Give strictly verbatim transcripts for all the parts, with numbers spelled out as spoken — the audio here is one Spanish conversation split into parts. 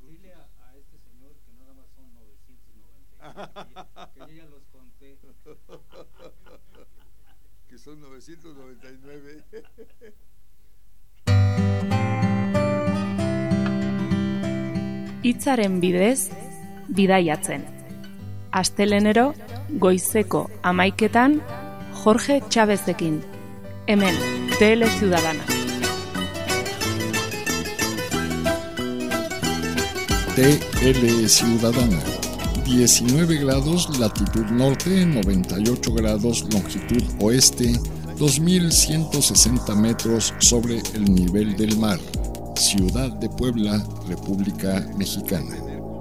Dile a, a este señor que nada más son novecientos noventa y nueve, que, que yo ya los conté. Que son novecientos noventa y nueve. Hitzaren bidez, bidaiatzen. Astelenero, goizeko hamaiketan, Jorge Chávezekin. Hemen, T L Ciudadana. T L Ciudadana. diecinueve grados latitud norte, noventa y ocho grados longitud oeste, dos mil ciento sesenta metros sobre el nivel del mar. Ciudad de Puebla, República Mexicana.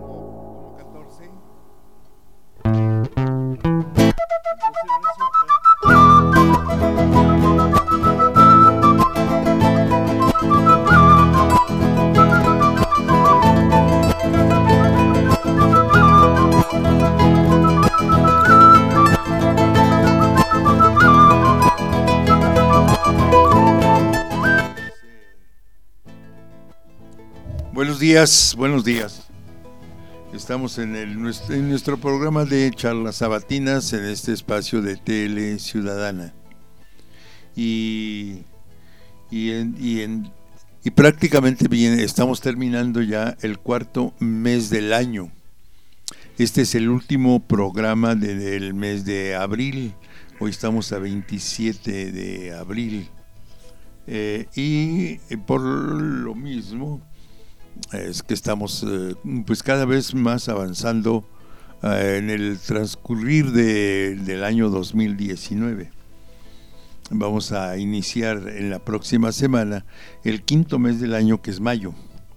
Buenos días, buenos días. Estamos en, el, en nuestro programa de charlas sabatinas en este espacio de T L Ciudadana. Y, y, en, y, en, y prácticamente bien, estamos terminando ya el cuarto mes del año. Este es el último programa de, del mes de abril. Hoy estamos a veintisiete de abril. Eh, y por lo mismo es que estamos eh, pues cada vez más avanzando eh, en el transcurrir de, del año dos mil diecinueve. Vamos a iniciar en la próxima semana el quinto mes del año, que es mayo.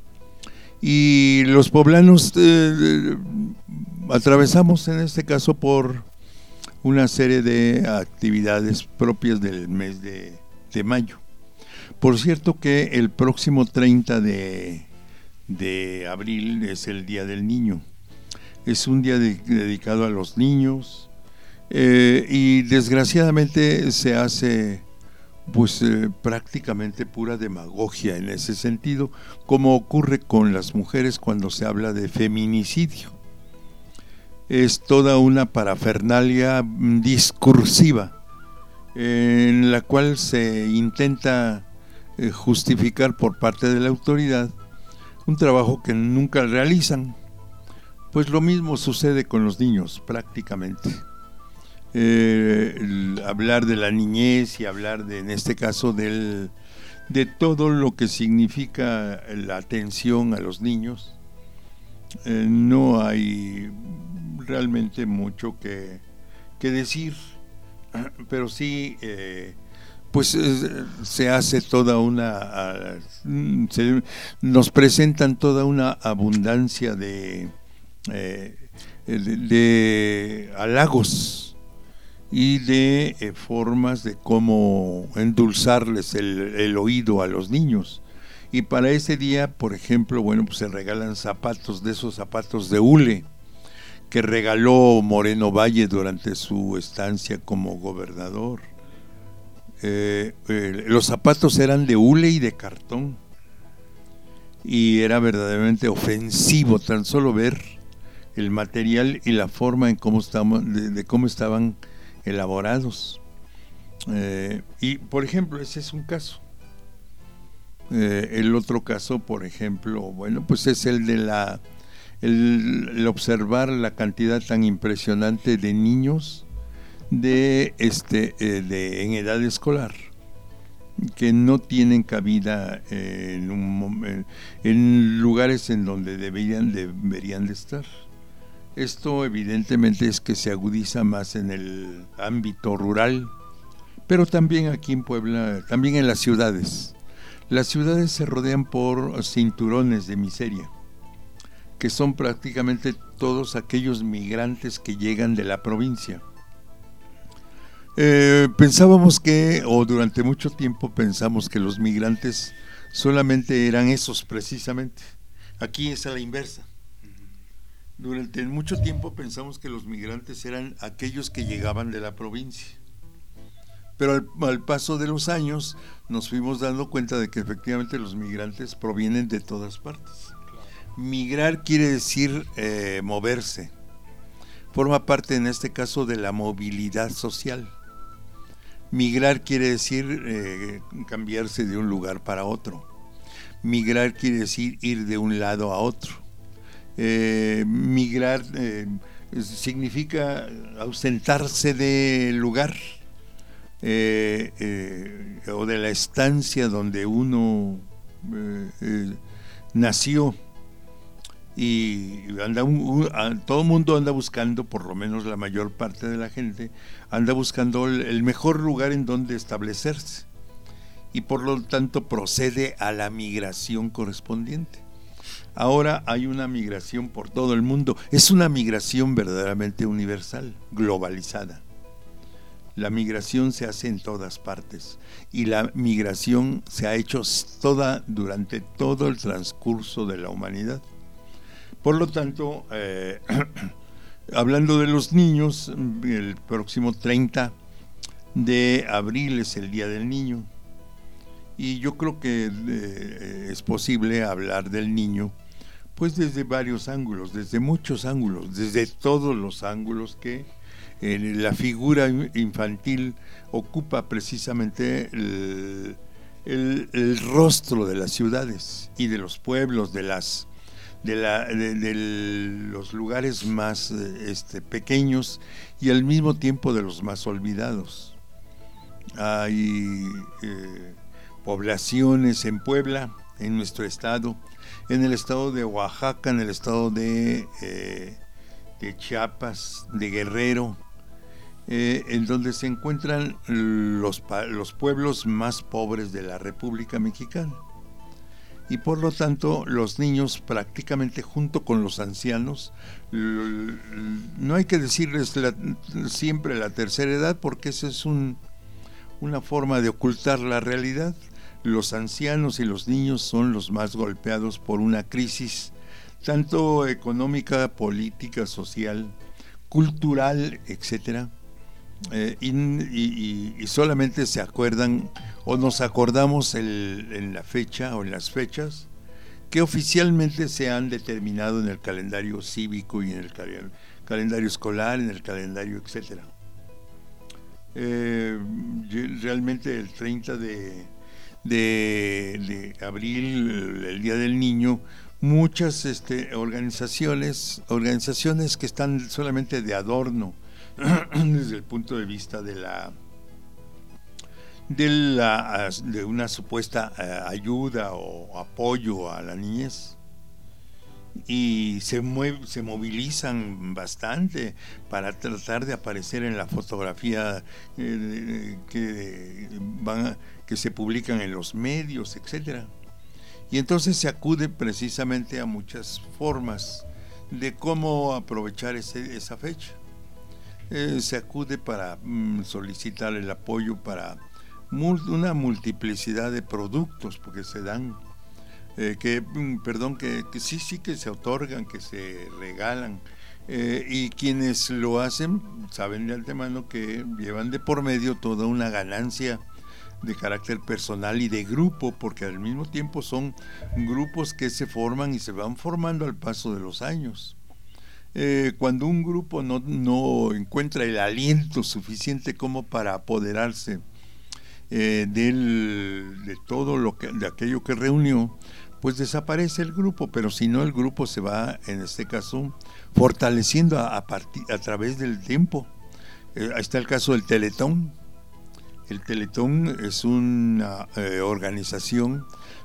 Y los poblanos eh, atravesamos en este caso por una serie de actividades propias del mes de, de mayo. Por cierto que el próximo treinta de de abril es el Día del Niño. Es un día de, dedicado a los niños eh, y desgraciadamente se hace pues eh, prácticamente pura demagogia en ese sentido, como ocurre con las mujeres cuando se habla de feminicidio. Es toda una parafernalia discursiva en la cual se intenta eh, justificar por parte de la autoridad un trabajo que nunca realizan. Pues lo mismo sucede con los niños prácticamente. Eh, el hablar de la niñez y hablar de, en este caso, del, de todo lo que significa la atención a los niños, eh, no hay realmente mucho que, que decir, pero sí eh, pues eh, se hace toda una, uh, se, nos presentan toda una abundancia de, eh, de, de halagos y de eh, formas de cómo endulzarles el, el oído a los niños. Y para ese día, por ejemplo, bueno, pues se regalan zapatos, de esos zapatos de hule que regaló Moreno Valle durante su estancia como gobernador. Eh, eh, los zapatos eran de hule y de cartón y era verdaderamente ofensivo tan solo ver el material y la forma en cómo estaban, de, de cómo estaban elaborados. Eh, y por ejemplo, ese es un caso. Eh, el otro caso, por ejemplo, bueno, pues es el de la el, el observar la cantidad tan impresionante de niños de este eh, de en edad escolar que no tienen cabida eh, en, un, en, en lugares en donde deberían deberían de estar. Esto evidentemente es que se agudiza más en el ámbito rural, pero también aquí en Puebla, también en las ciudades. Las ciudades se rodean por cinturones de miseria, que son prácticamente todos aquellos migrantes que llegan de la provincia. Eh, pensábamos que, o durante mucho tiempo pensamos que los migrantes solamente eran esos precisamente. Aquí es a la inversa. Durante mucho tiempo pensamos que los migrantes eran aquellos que llegaban de la provincia. Pero al, al paso de los años nos fuimos dando cuenta de que efectivamente los migrantes provienen de todas partes. Migrar quiere decir eh, moverse. Forma parte en este caso de la movilidad social. Migrar quiere decir eh, cambiarse de un lugar para otro. Migrar quiere decir ir de un lado a otro. Eh, migrar eh, significa ausentarse del lugar eh, eh, o de la estancia donde uno eh, eh, nació. Y anda un, un, todo el mundo anda buscando, por lo menos la mayor parte de la gente anda buscando el, el mejor lugar en donde establecerse, y por lo tanto procede a la migración correspondiente. Ahora hay una migración por todo el mundo, es una migración verdaderamente universal, globalizada. La migración se hace en todas partes, y la migración se ha hecho toda durante todo el transcurso de la humanidad. Por lo tanto, eh, hablando de los niños, el próximo treinta de abril es el Día del Niño, y yo creo que eh, es posible hablar del niño pues desde varios ángulos, desde muchos ángulos, desde todos los ángulos que eh, la figura infantil ocupa precisamente el, el, el rostro de las ciudades y de los pueblos, de las de, la, de, de los lugares más este, pequeños y al mismo tiempo de los más olvidados. Hay eh, poblaciones en Puebla, en nuestro estado, en el estado de Oaxaca, en el estado de, eh, de Chiapas, de Guerrero, eh, en donde se encuentran los, los pueblos más pobres de la República Mexicana. Y por lo tanto los niños prácticamente junto con los ancianos, no hay que decirles la, siempre la tercera edad, porque esa es un, una forma de ocultar la realidad. Los ancianos y los niños son los más golpeados por una crisis tanto económica, política, social, cultural, etcétera. Eh, y, y, y solamente se acuerdan o nos acordamos el, en la fecha o en las fechas que oficialmente se han determinado en el calendario cívico y en el cal- calendario escolar, en el calendario, etcétera. Eh, realmente el treinta de, de, de abril, el, el Día del Niño, muchas este, organizaciones, organizaciones que están solamente de adorno desde el punto de vista de la de la de una supuesta uh, ayuda o apoyo a la niñez, y se mueve, se movilizan bastante para tratar de aparecer en la fotografía eh, que van a, que se publican en los medios, etcétera. Y entonces se acude precisamente a muchas formas de cómo aprovechar ese, esa fecha. Eh, se acude para mm, solicitar el apoyo para mul- una multiplicidad de productos, porque se dan, eh, que, mm, perdón, que, que sí, sí que se otorgan, que se regalan, eh, y quienes lo hacen saben de antemano que llevan de por medio toda una ganancia de carácter personal y de grupo, porque al mismo tiempo son grupos que se forman y se van formando al paso de los años. Eh, cuando un grupo no, no encuentra el aliento suficiente como para apoderarse eh, del, de todo lo que, de aquello que reunió, pues desaparece el grupo. Pero si no, el grupo se va, en este caso, fortaleciendo a, a, partir, a través del tiempo. Eh, ahí está el caso del Teletón. El Teletón es una eh, organización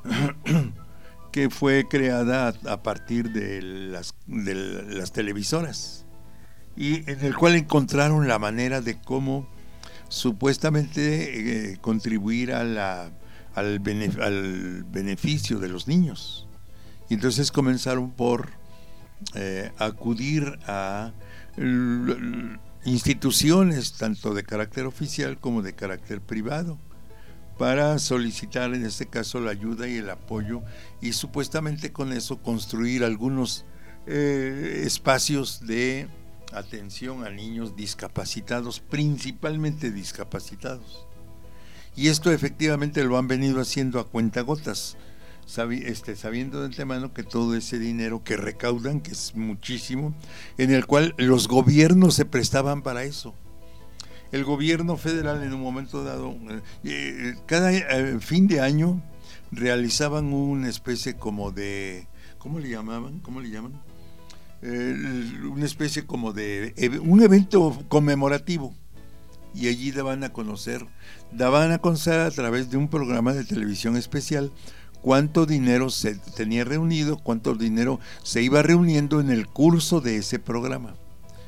que fue creada a, a partir de las, de las televisoras, y en el cual encontraron la manera de cómo supuestamente eh, contribuir a la, al, benef- al beneficio de los niños. Y entonces comenzaron por eh, acudir a l- l- instituciones tanto de carácter oficial como de carácter privado, para solicitar en este caso la ayuda y el apoyo, y supuestamente con eso construir algunos eh, espacios de atención a niños discapacitados, principalmente discapacitados. Y esto efectivamente lo han venido haciendo a cuentagotas. sabi, este, sabiendo de antemano que todo ese dinero que recaudan, que es muchísimo, en el cual los gobiernos se prestaban para eso. El gobierno federal en un momento dado, eh, cada eh, fin de año realizaban una especie como de, ¿cómo le llamaban? ¿Cómo le llaman? Eh, una especie como de un evento conmemorativo, y allí daban a conocer, daban a conocer a través de un programa de televisión especial cuánto dinero se tenía reunido, cuánto dinero se iba reuniendo en el curso de ese programa.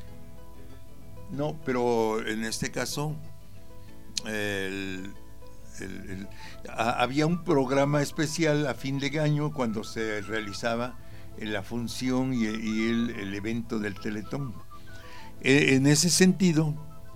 No, pero en este caso el, el, el, a, había un programa especial a fin de año cuando se realizaba la función y, y el, el evento del Teletón. E, en ese sentido,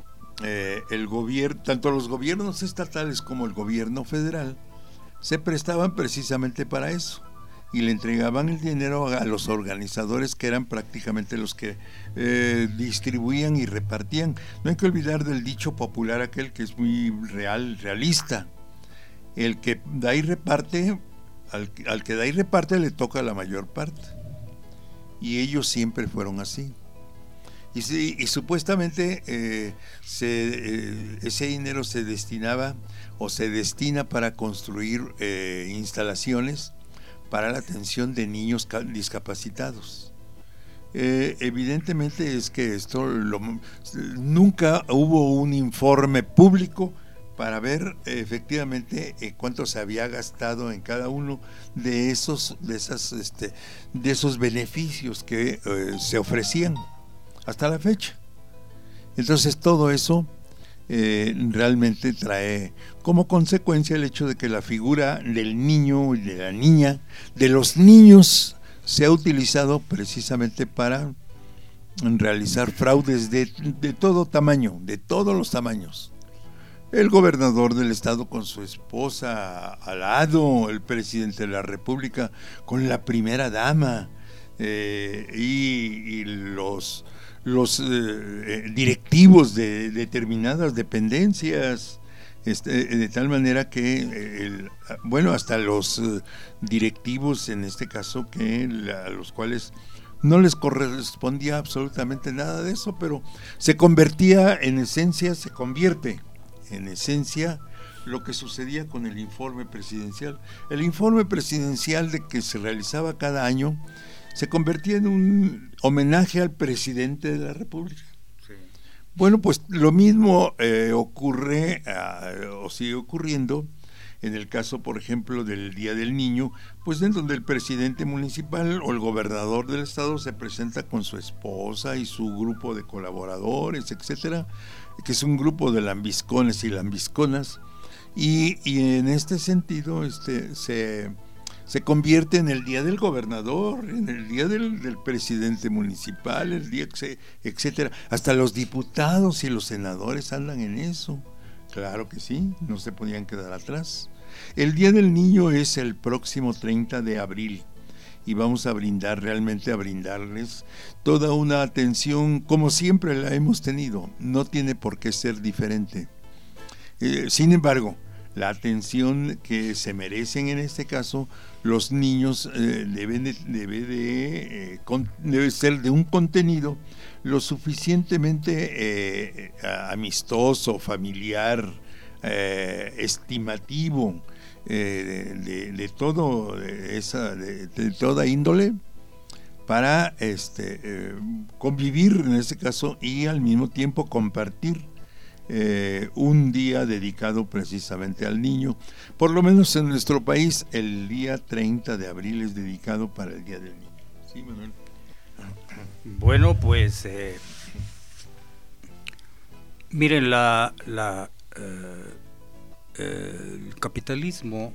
eh, el gobierno, tanto los gobiernos estatales como el gobierno federal se prestaban precisamente para eso, y le entregaban el dinero a los organizadores, que eran prácticamente los que eh, distribuían y repartían. No hay que olvidar del dicho popular aquel que es muy real, realista: el que da y reparte, al, al que da y reparte le toca la mayor parte, y ellos siempre fueron así. Y, sí, y supuestamente eh, se, eh, ese dinero se destinaba o se destina para construir eh, instalaciones para la atención de niños discapacitados. Eh, evidentemente es que esto lo, nunca hubo un informe público para ver eh, efectivamente eh, cuánto se había gastado en cada uno de esos de esas este de esos beneficios que eh, se ofrecían hasta la fecha. Entonces todo eso eh, realmente trae como consecuencia el hecho de que la figura del niño y de la niña, de los niños, se ha utilizado precisamente para realizar fraudes de, de todo tamaño, de todos los tamaños. El gobernador del estado con su esposa al lado, el presidente de la república con la primera dama, eh, y, y los los eh, directivos de determinadas dependencias, este, de tal manera que el, bueno, hasta los eh, directivos en este caso, que la, a los cuales no les correspondía absolutamente nada de eso, pero se convertía en esencia, se convierte en esencia lo que sucedía con el informe presidencial. El informe presidencial de que se realizaba cada año se convertía en un homenaje al presidente de la República. Sí. Bueno, pues lo mismo eh, ocurre uh, o sigue ocurriendo en el caso, por ejemplo, del Día del Niño, pues en donde el presidente municipal o el gobernador del estado se presenta con su esposa y su grupo de colaboradores, etcétera, que es un grupo de lambiscones y lambisconas, y, y en este sentido este se se convierte en el día del gobernador, en el día del, del presidente municipal, el día, etcétera. Hasta los diputados y los senadores andan en eso. Claro que sí, no se podían quedar atrás. El Día del Niño es el próximo treinta de abril y vamos a brindar, realmente a brindarles toda una atención como siempre la hemos tenido. No tiene por qué ser diferente. Eh, sin embargo, la atención que se merecen en este caso los niños eh, deben de, debe de eh, con, debe ser de un contenido lo suficientemente eh, amistoso, familiar, eh, estimativo, eh, de, de, de todo de esa de, de toda índole, para este eh, convivir en este caso y al mismo tiempo compartir Eh, un día dedicado precisamente al niño. Por lo menos en nuestro país el día treinta de abril es dedicado para el Día del Niño. Sí, Manuel. Bueno, pues eh, miren, la, la eh, eh, el capitalismo,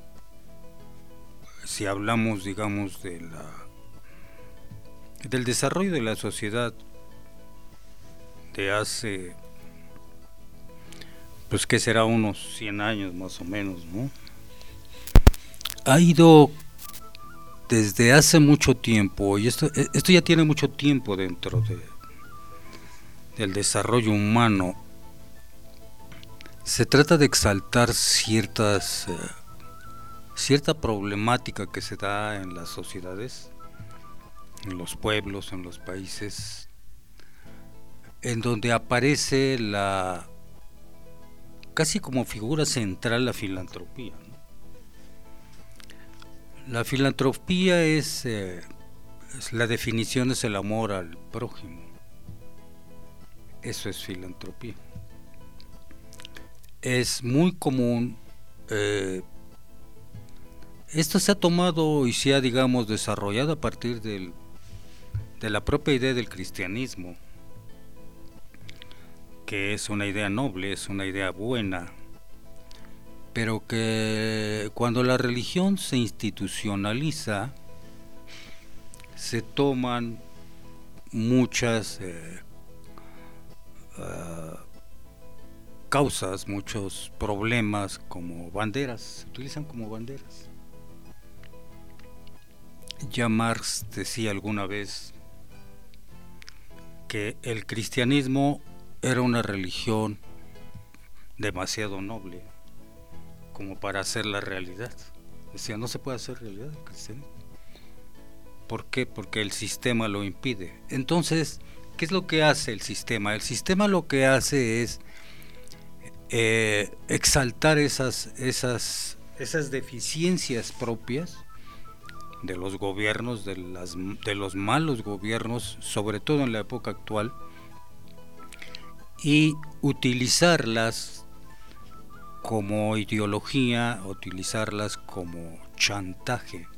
si hablamos, digamos, de la del desarrollo de la sociedad de hace, pues que será unos cien años más o menos, ¿no? Ha ido desde hace mucho tiempo, y esto, esto ya tiene mucho tiempo dentro de, del desarrollo humano. Se trata de exaltar ciertas eh, cierta problemática que se da en las sociedades, en los pueblos, en los países, en donde aparece la casi como figura central la filantropía, ¿no? La filantropía es, eh, es la definición es el amor al prójimo. Eso es filantropía. Es muy común, eh, esto se ha tomado y se ha, digamos, desarrollado a partir del, de la propia idea del cristianismo, que es una idea noble, es una idea buena, pero que cuando la religión se institucionaliza, se toman muchas eh, uh, causas, muchos problemas como banderas, se utilizan como banderas. Ya Marx decía alguna vez que el cristianismo era una religión demasiado noble como para hacer la realidad. Decía, no se puede hacer realidad el cristianismo. ¿Por qué? Porque el sistema lo impide. Entonces, ¿qué es lo que hace el sistema? El sistema lo que hace es eh, exaltar esas, esas, esas deficiencias propias de los gobiernos, de, las, de los malos gobiernos, sobre todo en la época actual, y utilizarlas como ideología, utilizarlas como chantaje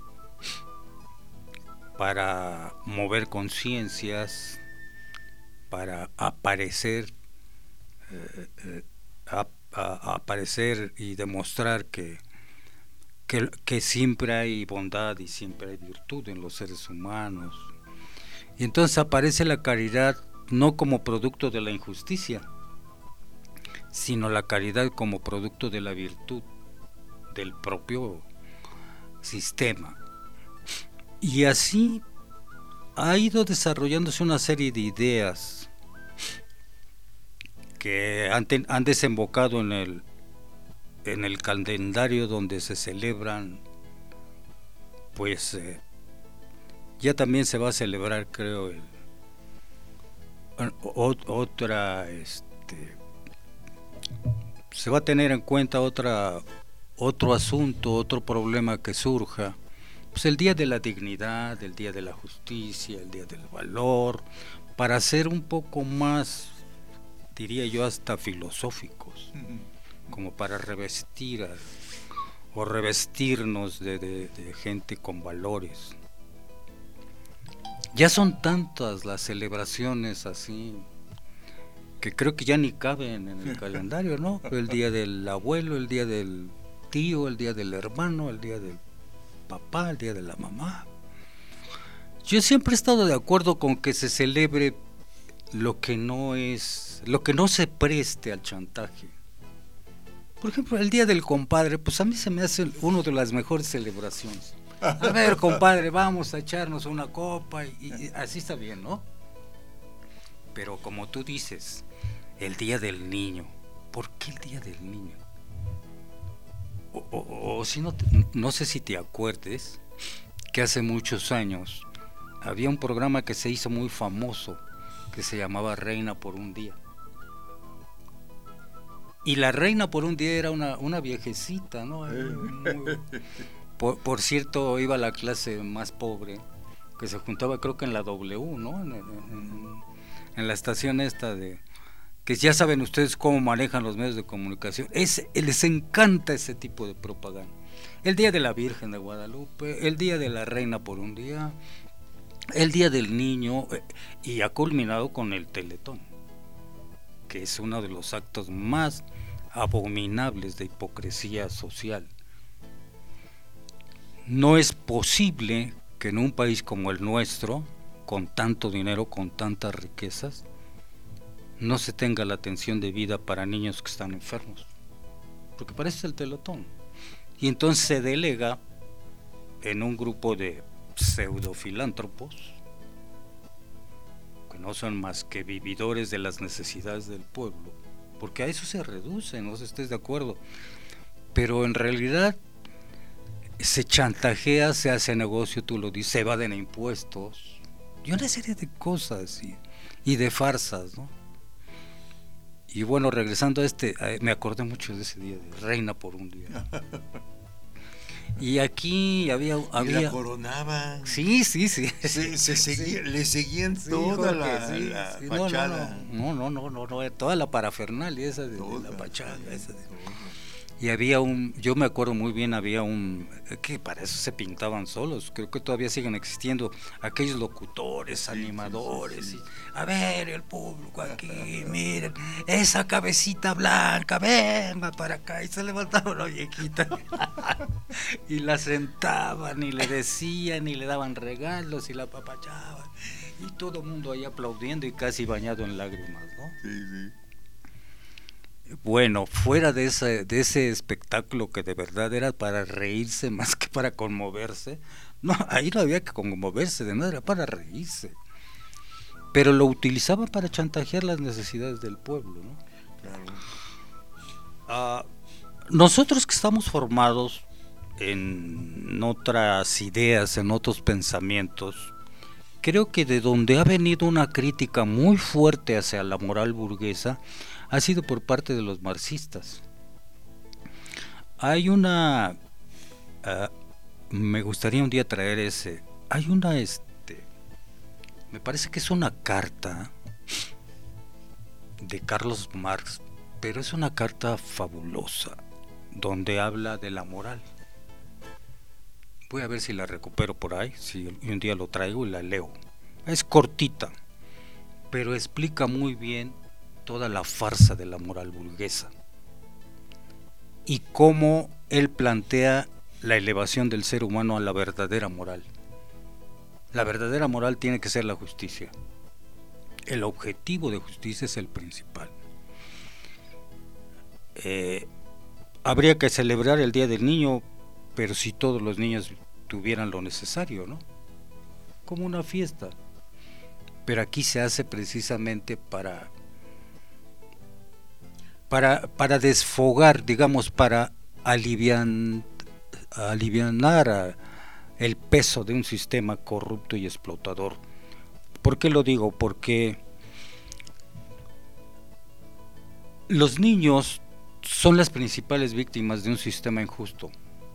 para mover conciencias, para aparecer, eh, eh, a, a, aparecer y demostrar que, que, que siempre hay bondad y siempre hay virtud en los seres humanos. Y entonces aparece la caridad no como producto de la injusticia, sino la caridad como producto de la virtud del propio sistema. Y así ha ido desarrollándose una serie de ideas que han, ten, han desembocado en el, en el calendario donde se celebran, pues eh, ya también se va a celebrar, creo, el otra este se va a tener en cuenta otra otro asunto, otro problema que surja, pues el día de la dignidad, el día de la justicia, el día del valor, para ser un poco más, diría yo, hasta filosóficos, como para revestir a, o revestirnos de, de, de gente con valores. Ya son tantas las celebraciones así que creo que ya ni caben en el calendario, ¿no? El día del abuelo, el día del tío, el día del hermano, el día del papá, el día de la mamá. Yo siempre he estado de acuerdo con que se celebre lo que no es, lo que no se preste al chantaje. Por ejemplo, el día del compadre, pues a mí se me hace una de las mejores celebraciones. A ver, compadre, vamos a echarnos una copa y, y así está bien, ¿no? Pero como tú dices, el día del niño, ¿por qué el día del niño? O, o, o si no, no sé si te acuerdes que hace muchos años había un programa que se hizo muy famoso que se llamaba Reina por un día. Y la reina por un día era una, una viejecita, ¿no? Muy, por, por cierto, iba a la clase más pobre, que se juntaba creo que en la W, ¿no? En, en, en la estación esta de... que ya saben ustedes cómo manejan los medios de comunicación. Es, les encanta ese tipo de propaganda. El día de la Virgen de Guadalupe, el día de la reina por un día, el día del niño, y ha culminado con el Teletón, que es uno de los actos más abominables de hipocresía social. No es posible que en un país como el nuestro, con tanto dinero, con tantas riquezas, no se tenga la atención debida para niños que están enfermos, porque parece el Teletón. Y entonces se delega en un grupo de pseudofilántropos, que no son más que vividores de las necesidades del pueblo, porque a eso se reduce, no sé si estés de acuerdo, pero en realidad se chantajea, se hace negocio, tú lo dices, se evaden impuestos, y una serie de cosas, y, y de farsas, ¿no? Y bueno, regresando a este, me acordé mucho de ese día, de Reina por un día. Y aquí había... había... Y la coronaban. Sí, sí, sí. Se, se seguía, sí. Le seguían sí, toda Jorge, la, sí, la sí. fachada. No, no, no, no, no, no, toda la parafernalia esa de, Toda, de la fachada. toda, Esa de... toda. Y había un, yo me acuerdo muy bien, había un, que para eso se pintaban solos, creo que todavía siguen existiendo aquellos locutores, sí, animadores, sí, sí, sí. Y, a ver el público aquí, miren, esa cabecita blanca, venga para acá, y se levantaba la viejita, y la sentaban, y le decían, y le daban regalos, y la apapachaban, y todo el mundo ahí aplaudiendo y casi bañado en lágrimas, ¿no? Sí, sí. Bueno, fuera de ese, de ese espectáculo que de verdad era para reírse más que para conmoverse, no, ahí no había que conmoverse, de nada, era para reírse. Pero lo utilizaban para chantajear las necesidades del pueblo, ¿no? Claro. Uh, nosotros que estamos formados en otras ideas, en otros pensamientos, creo que de donde ha venido una crítica muy fuerte hacia la moral burguesa ha sido por parte de los marxistas. Hay una, uh, me gustaría un día traer ese, hay una, este, me parece que es una carta de Carlos Marx, pero es una carta fabulosa, donde habla de la moral. Voy a ver si la recupero por ahí, si un día lo traigo y la leo. Es cortita, pero explica muy bien toda la farsa de la moral burguesa y cómo él plantea la elevación del ser humano a la verdadera moral. La verdadera moral tiene que ser la justicia. El objetivo de justicia es el principal. Eh, habría que celebrar el Día del Niño, pero si todos los niños tuvieran lo necesario, ¿no? Como una fiesta. Pero aquí se hace precisamente para Para, para desfogar, digamos, para alivian, alivianar a el peso de un sistema corrupto y explotador. ¿Por qué lo digo? Porque los niños son las principales víctimas de un sistema injusto.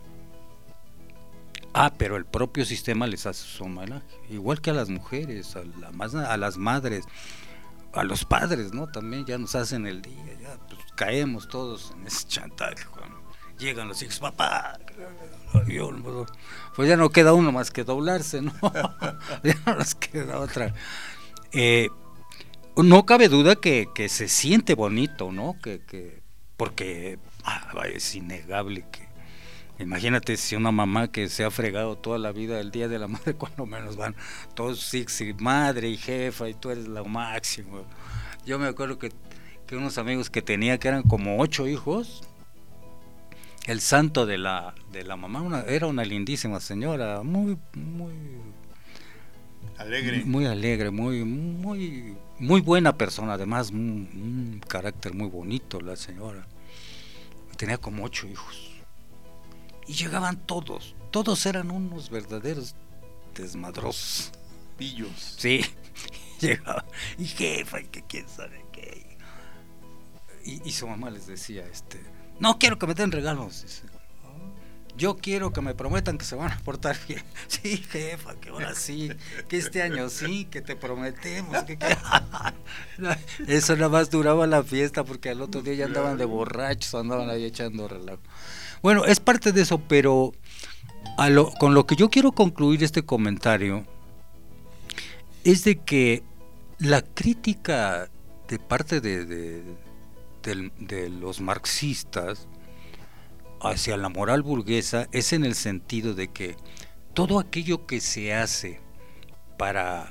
Ah, pero el propio sistema les hace su homenaje, igual que a las mujeres, a, la, a las madres, a los padres, ¿no? También ya nos hacen el día, ya pues, caemos todos en ese chantaje. Cuando llegan los hijos, papá, pues ya no queda uno más que doblarse, ¿no? Ya no nos queda otra. Eh, no cabe duda que, que se siente bonito, ¿no? Que, que porque ah, es innegable que, imagínate si una mamá que se ha fregado toda la vida el Día de la Madre, cuando menos van todos sexy, madre y jefa, y tú eres lo máximo. Yo me acuerdo que, que unos amigos que tenía, que eran como ocho hijos, el santo de la de la mamá una, era una lindísima señora, muy muy alegre, muy alegre, muy muy muy buena persona, además un, un carácter muy bonito la señora. Tenía como ocho hijos. Y llegaban todos, todos eran unos verdaderos desmadrosos. Pillos. Sí, llegaban, y jefa, y que quién sabe qué. Y, y su mamá les decía, este, no quiero que me den regalos, dice. Yo quiero que me prometan que se van a portar bien. Sí, jefa, que ahora sí, que este año sí, que te prometemos. Que, que... Eso nada más duraba la fiesta, porque al otro día ya andaban de borrachos, andaban ahí echando relajo. Bueno, es parte de eso, pero a lo, con lo que yo quiero concluir este comentario es de que la crítica de parte de, de, de, de los marxistas hacia la moral burguesa es en el sentido de que todo aquello que se hace para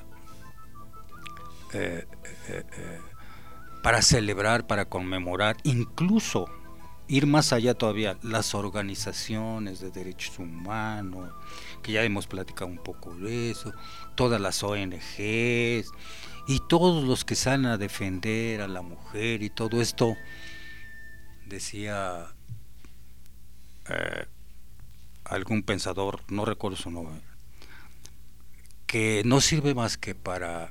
eh, eh, eh, para celebrar, para conmemorar, incluso ir más allá todavía, las organizaciones de derechos humanos, que ya hemos platicado un poco de eso, todas las O N Ges y todos los que salen a defender a la mujer y todo esto, decía eh, algún pensador, no recuerdo su nombre, que no sirve más que para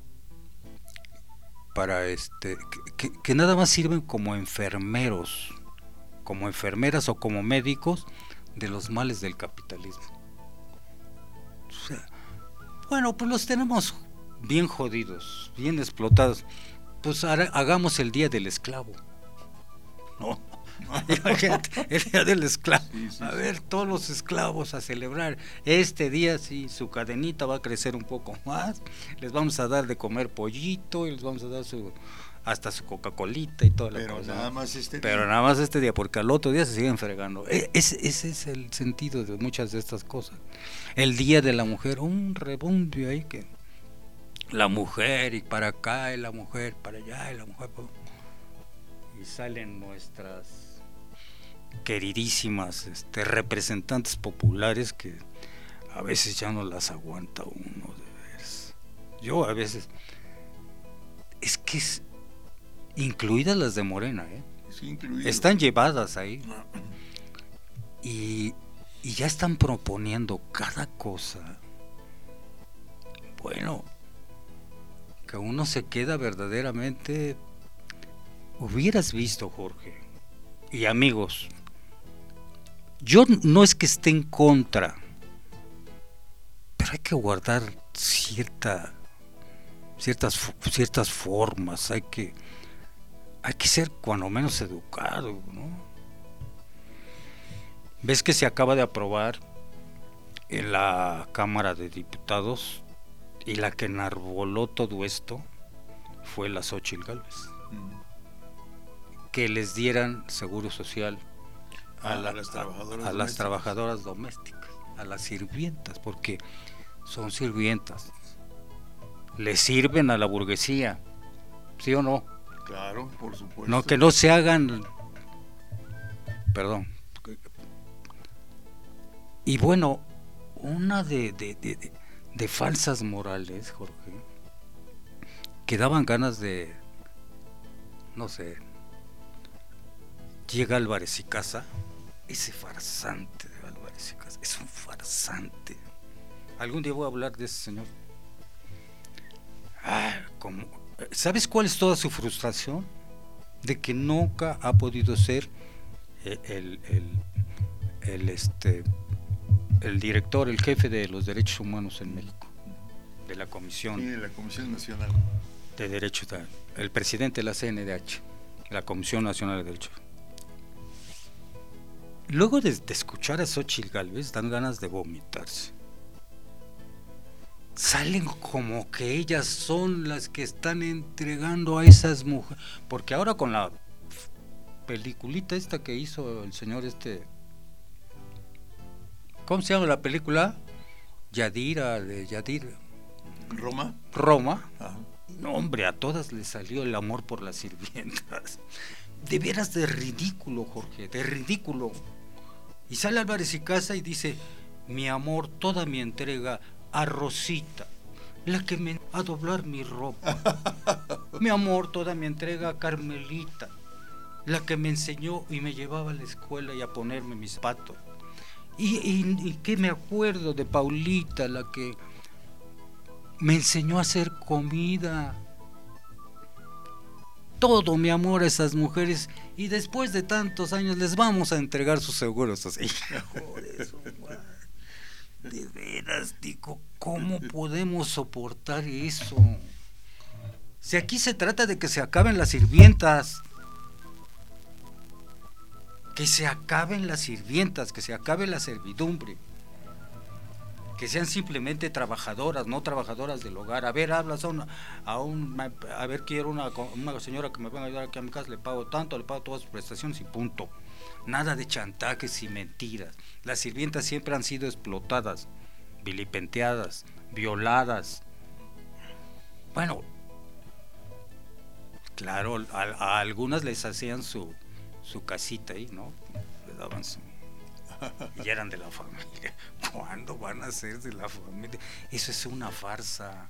para este que, que nada más sirven como enfermeros, como enfermeras o como médicos de los males del capitalismo. O sea, bueno, pues los tenemos bien jodidos, bien explotados. Pues hagamos el día del esclavo, ¿no? El día del esclavo. Sí, sí, a ver, todos los esclavos a celebrar este día, sí, su cadenita va a crecer un poco más, les vamos a dar de comer pollito y les vamos a dar su hasta su Coca-Colita y toda la Pero cosa. Nada más este Pero día. nada más este día, porque al otro día se siguen fregando. Ese, ese es el sentido de muchas de estas cosas. El día de la mujer, un rebumbio ahí que la mujer y para acá y la mujer para allá y la mujer para... y salen nuestras queridísimas este, representantes populares que a veces ya no las aguanta uno de veras. Yo a veces es que es, incluidas las de Morena, ¿eh? Sí, están llevadas ahí y, y ya están proponiendo cada cosa. Bueno, que uno se queda verdaderamente. Hubieras visto, Jorge y amigos, yo no es que esté en contra, pero hay que guardar cierta ciertas ciertas formas, hay que hay que ser cuando menos educado, ¿no? Ves que se acaba de aprobar en la Cámara de Diputados y la que enarboló todo esto fue la Xóchitl Gálvez, mm. que les dieran seguro social a, a, la, a, las, trabajadoras a, a las trabajadoras domésticas, a las sirvientas, porque son sirvientas, le sirven a la burguesía, ¿sí o no? Claro, por supuesto. No, que no se hagan, perdón. Y bueno, una de, de, de, de falsas morales, Jorge, que daban ganas de, no sé, llega Álvarez y Casa, ese farsante de Álvarez y Casa, es un farsante. Algún día voy a hablar de ese señor. Ah, como, ¿sabes cuál es toda su frustración? De que nunca ha podido ser el, el, el, el este el director, el jefe de los derechos humanos en México, de la Comisión, sí, de la Comisión Nacional de Derechos, el presidente de la C N D H, la Comisión Nacional de Derechos. Luego de, de escuchar a Xóchitl Gálvez dan ganas de vomitarse. Salen como que ellas son las que están entregando a esas mujeres, porque ahora con la peliculita esta que hizo el señor este, ¿cómo se llama la película? Yadira, de Yadira. Roma. Roma. Ajá. No, hombre, a todas les salió el amor por las sirvientas. De veras de ridículo, Jorge, de ridículo. Y sale Álvarez y Casa y dice, mi amor, toda mi entrega a Rosita, la que me a doblar mi ropa. Mi amor, toda mi entrega a Carmelita, la que me enseñó y me llevaba a la escuela y a ponerme mis zapatos. Y, y, y que me acuerdo de Paulita, la que me enseñó a hacer comida. Todo mi amor a esas mujeres, y después de tantos años les vamos a entregar sus seguros así. Joder, de veras, digo, ¿cómo podemos soportar eso? Si aquí se trata de que se acaben las sirvientas, que se acaben las sirvientas, que se acabe la servidumbre, que sean simplemente trabajadoras, no trabajadoras del hogar. A ver, hablas a una, a un, a ver, quiero una, una señora que me venga a ayudar aquí a mi casa, le pago tanto, le pago todas sus prestaciones y punto. Nada de chantajes y mentiras. Las sirvientas siempre han sido explotadas, vilipenteadas, violadas. Bueno, claro, a, a algunas les hacían su, su casita ahí, ¿no? Le daban su... y eran de la familia. ¿Cuándo van a ser de la familia? Eso es una farsa.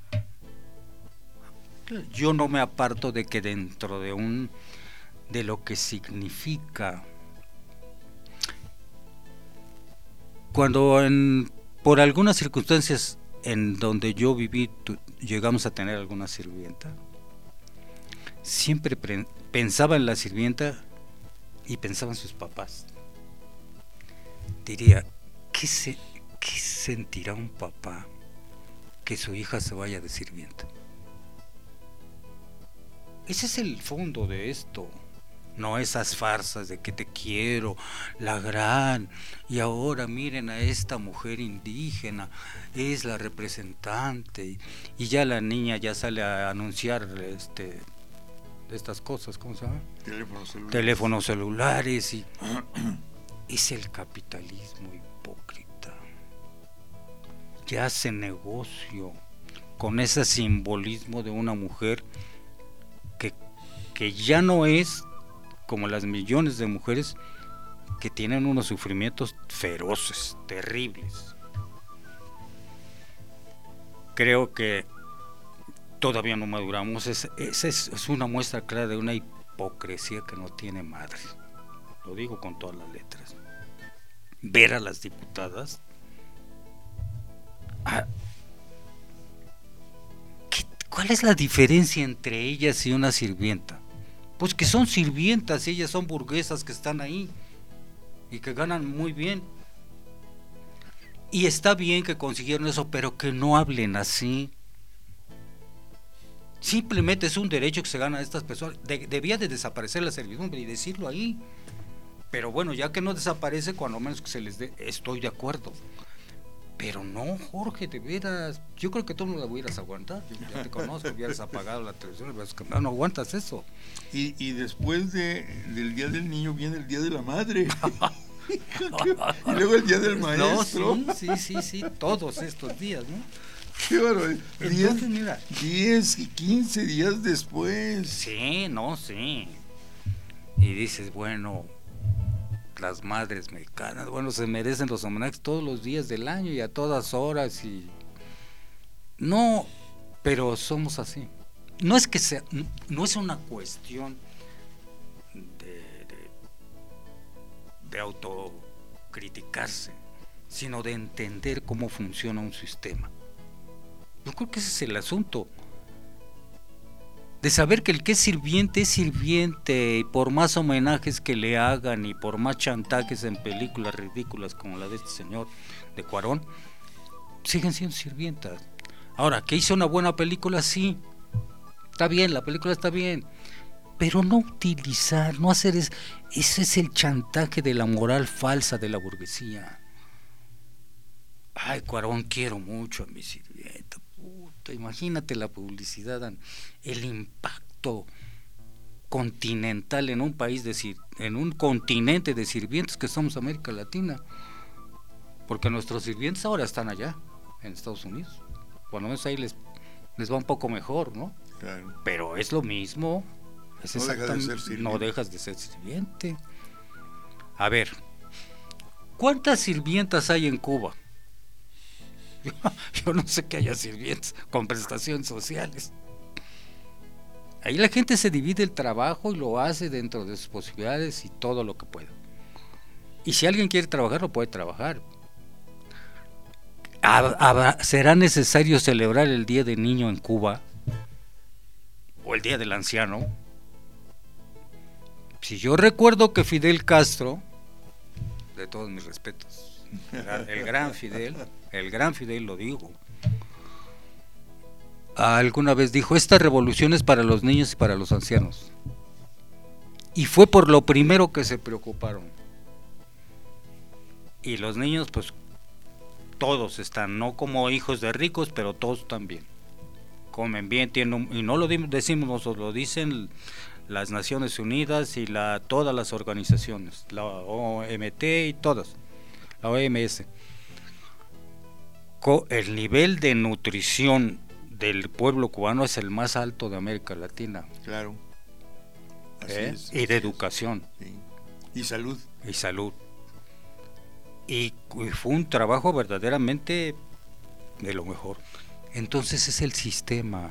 Yo no me aparto de que dentro de un de lo que significa cuando en, por algunas circunstancias en donde yo viví tu, llegamos a tener alguna sirvienta, siempre pre, pensaba en la sirvienta y pensaba en sus papás. Diría, ¿qué, se, ¿qué sentirá un papá que su hija se vaya de sirvienta? Ese es el fondo de esto. No esas farsas de que te quiero, la gran, y ahora miren a esta mujer indígena, es la representante, y, y ya la niña ya sale a anunciar este estas cosas, ¿cómo se llama? Teléfonos celulares. Teléfonos celulares y es el capitalismo hipócrita. Ya hace negocio con ese simbolismo de una mujer que, que ya no es como las millones de mujeres que tienen unos sufrimientos feroces, terribles. Creo que todavía no maduramos. Es, es, es una muestra clara de una hipocresía que no tiene madre. Lo digo con todas las letras. Ver a las diputadas a, ¿qué, ¿cuál es la diferencia entre ellas y una sirvienta? Pues que son sirvientas, ellas son burguesas que están ahí y que ganan muy bien. Y está bien que consiguieron eso, pero que no hablen así. Simplemente es un derecho que se gana a estas personas. De, debía de desaparecer la servidumbre y decirlo ahí. Pero bueno, ya que no desaparece, cuando menos que se les dé, estoy de acuerdo. Pero no, Jorge, de veras, yo creo que tú no la hubieras aguantado. Yo ya te conozco, hubieras apagado la televisión, no, no aguantas eso. Y, y después de, del Día del Niño viene el Día de la Madre. Y luego el Día del Maestro. No, sí, sí, sí, sí, todos estos días, ¿no? Qué barbaridad. Entonces, mira. diez y quince días después. Sí, no, sí. Y dices, bueno, las madres mexicanas, bueno, se merecen los homenajes todos los días del año y a todas horas y no, pero somos así. No es que sea, no es una cuestión de, de, de autocriticarse, sino de entender cómo funciona un sistema. Yo creo que ese es el asunto. De saber que el que es sirviente es sirviente, y por más homenajes que le hagan y por más chantajes en películas ridículas como la de este señor de Cuarón, siguen siendo sirvientas. Ahora, que hizo una buena película, sí, está bien, la película está bien, pero no utilizar, no hacer eso. Ese es el chantaje de la moral falsa de la burguesía. Ay, Cuarón, quiero mucho a mi sirvienta. Imagínate la publicidad, el impacto continental en un país de en un continente de sirvientes que somos América Latina, porque nuestros sirvientes ahora están allá en Estados Unidos, por lo menos ahí les les va un poco mejor, ¿no? Claro. Pero es lo mismo, es no, deja de ser sirviente. No dejas de ser sirviente. A ver, ¿cuántas sirvientas hay en Cuba? Yo, yo no sé que haya sirvientes con prestaciones sociales. Ahí la gente se divide el trabajo y lo hace dentro de sus posibilidades y todo lo que pueda. Y si alguien quiere trabajar, lo puede trabajar. ¿Será necesario celebrar el Día del Niño en Cuba? ¿O el Día del Anciano? Si yo recuerdo que Fidel Castro, de todos mis respetos, el gran Fidel, el gran Fidel lo dijo, alguna vez dijo, esta revolución es para los niños y para los ancianos, y fue por lo primero que se preocuparon. Y los niños, pues todos están, no como hijos de ricos, pero todos también comen bien, tienen, y no lo decimos nosotros, lo dicen las Naciones Unidas y la, todas las organizaciones, la O M T y todas, la O M S. El nivel de nutrición del pueblo cubano es el más alto de América Latina. Claro. Así ¿Eh? es, y de así educación. Es. Sí. Y salud. Y salud. Y, y fue un trabajo verdaderamente de lo mejor. Entonces es el sistema.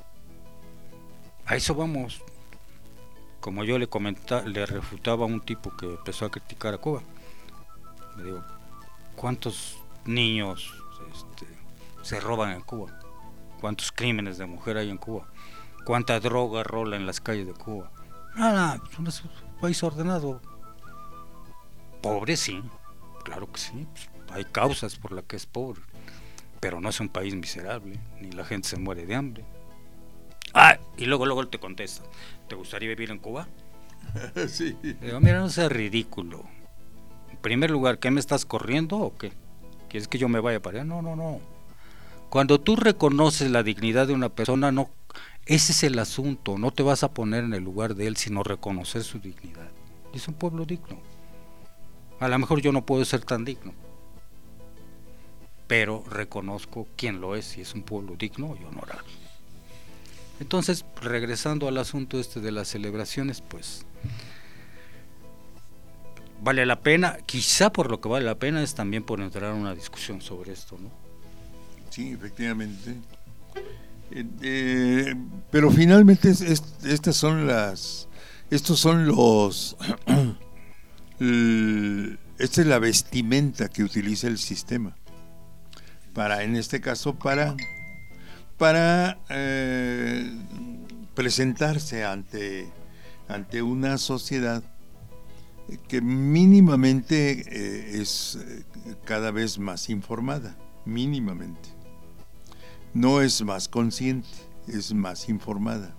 A eso vamos. Como yo le comentaba, le refutaba a un tipo que empezó a criticar a Cuba. Me digo, ¿cuántos niños este, se roban en Cuba? ¿Cuántos crímenes de mujer hay en Cuba? ¿Cuánta droga rola en las calles de Cuba? Nada, es un país ordenado. Pobre sí, claro que sí, pues, hay causas por las que es pobre, pero no es un país miserable, ni la gente se muere de hambre. Ah, y luego luego te contesta, ¿te gustaría vivir en Cuba? Sí. Digo, mira, no seas ridículo. En primer lugar, ¿qué me estás corriendo o qué? ¿Quieres que yo me vaya para allá? No, no, no. Cuando tú reconoces la dignidad de una persona, no, ese es el asunto, no te vas a poner en el lugar de él, sino reconocer su dignidad. Es un pueblo digno. A lo mejor yo no puedo ser tan digno, pero reconozco quién lo es, y es un pueblo digno y honorable. Entonces, regresando al asunto este de las celebraciones, pues vale la pena, quizá por lo que vale la pena es también por entrar a una discusión sobre esto, ¿no? Sí, efectivamente. Eh, eh, pero finalmente es, es, estas son las, estos son los, el, esta es la vestimenta que utiliza el sistema para, en este caso, para, para eh, presentarse ante, ante una sociedad que mínimamente eh, es cada vez más informada, mínimamente. No es más consciente, es más informada.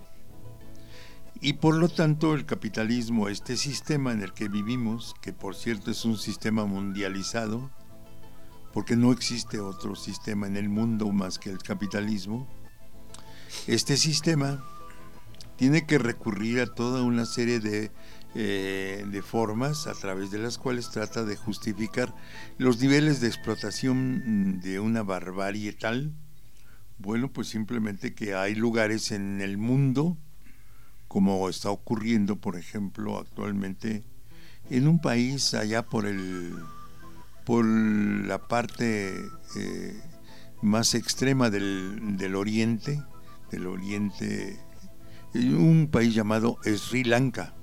Y por lo tanto el capitalismo, este sistema en el que vivimos, que por cierto es un sistema mundializado, porque no existe otro sistema en el mundo más que el capitalismo, este sistema tiene que recurrir a toda una serie de, eh, de formas a través de las cuales trata de justificar los niveles de explotación de una barbarie tal. Bueno, pues simplemente que hay lugares en el mundo, como está ocurriendo, por ejemplo, actualmente, en un país allá por el por la parte eh, más extrema del, del oriente, del oriente, un país llamado Sri Lanka.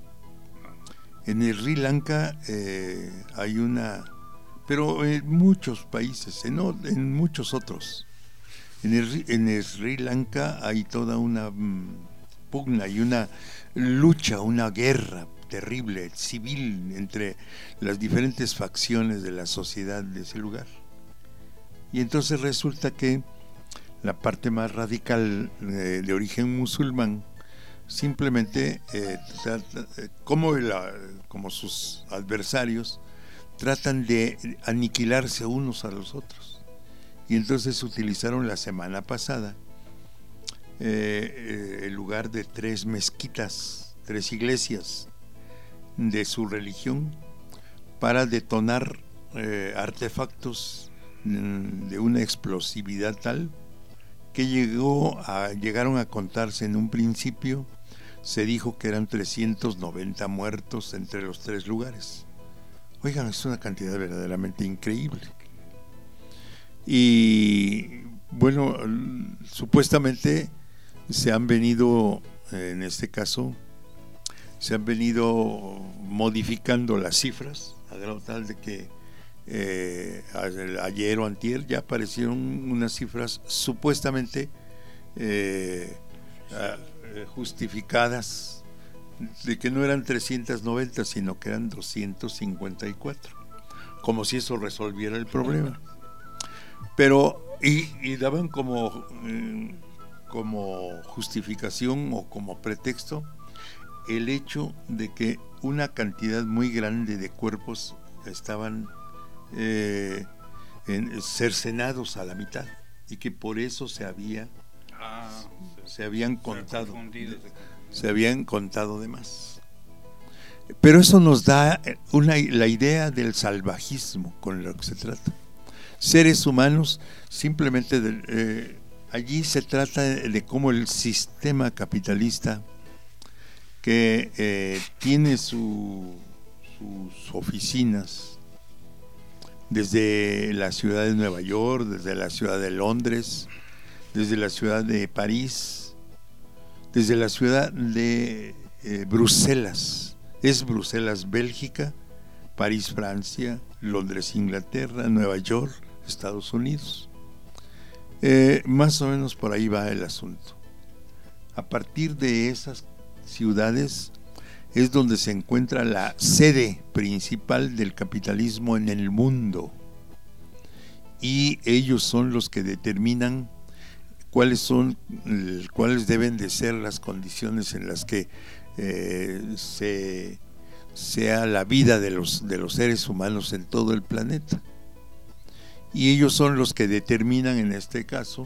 En el Sri Lanka eh, hay una, pero en muchos países, en, en muchos otros. En el, en el Sri Lanka hay toda una mm, pugna y una lucha, una guerra terrible, civil, entre las diferentes facciones de la sociedad de ese lugar. Y entonces resulta que la parte más radical eh, de origen musulmán simplemente, eh, trata, eh, como, la, como sus adversarios, tratan de aniquilarse unos a los otros. Y entonces utilizaron la semana pasada eh, eh, el lugar de tres mezquitas, tres iglesias de su religión para detonar eh, artefactos mm, de una explosividad tal que llegó a, llegaron a contarse en un principio, se dijo que eran trescientos noventa muertos entre los tres lugares. Oigan, es una cantidad verdaderamente increíble. Y bueno, supuestamente se han venido, en este caso, se han venido modificando las cifras, a grado tal de que eh, ayer o antier ya aparecieron unas cifras supuestamente eh, justificadas, de que no eran trescientos noventa, sino que eran doscientos cincuenta y cuatro, como si eso resolviera el problema. Pero, y, y daban como, eh, como justificación o como pretexto el hecho de que una cantidad muy grande de cuerpos estaban eh, en, cercenados a la mitad, y que por eso se había ah, se habían contado se habían contado de más. Pero eso nos da una, la idea del salvajismo con lo que se trata. Seres humanos, simplemente de, eh, allí se trata de cómo el sistema capitalista, que eh, tiene su, sus oficinas desde la ciudad de Nueva York, desde la ciudad de Londres, desde la ciudad de París, desde la ciudad de eh, Bruselas, es Bruselas, Bélgica, París, Francia, Londres, Inglaterra, Nueva York, Estados Unidos. Eh, más o menos por ahí va el asunto. A partir de esas ciudades es donde se encuentra la sede principal del capitalismo en el mundo, y ellos son los que determinan cuáles son, cuáles deben de ser las condiciones en las que eh, se, sea la vida de los, de los seres humanos en todo el planeta. Y ellos son los que determinan, en este caso,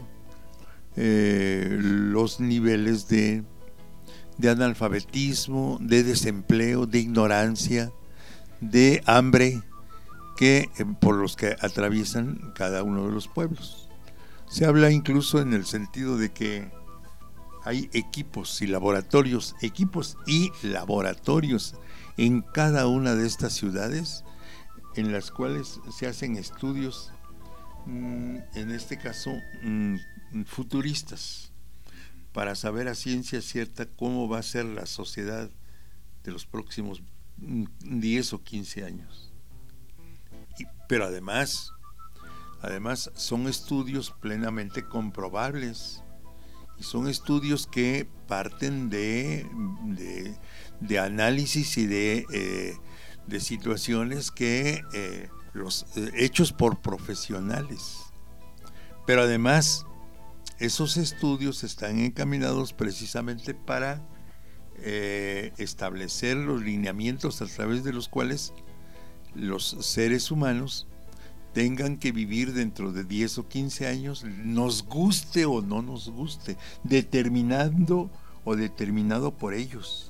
eh, los niveles de, de analfabetismo, de desempleo, de ignorancia, de hambre, que eh, por los que atraviesan cada uno de los pueblos. Se habla incluso en el sentido de que hay equipos y laboratorios, equipos y laboratorios en cada una de estas ciudades, en las cuales se hacen estudios, mmm, en este caso, mmm, futuristas, para saber a ciencia cierta cómo va a ser la sociedad de los próximos diez o quince años. Y, pero además, además son estudios plenamente comprobables, y son estudios que parten de, de, de análisis y de, eh, de situaciones que eh, los eh, hechos por profesionales. Pero además, esos estudios están encaminados precisamente para eh, establecer los lineamientos a través de los cuales los seres humanos tengan que vivir dentro de diez o quince años, nos guste o no nos guste, determinando o determinado por ellos.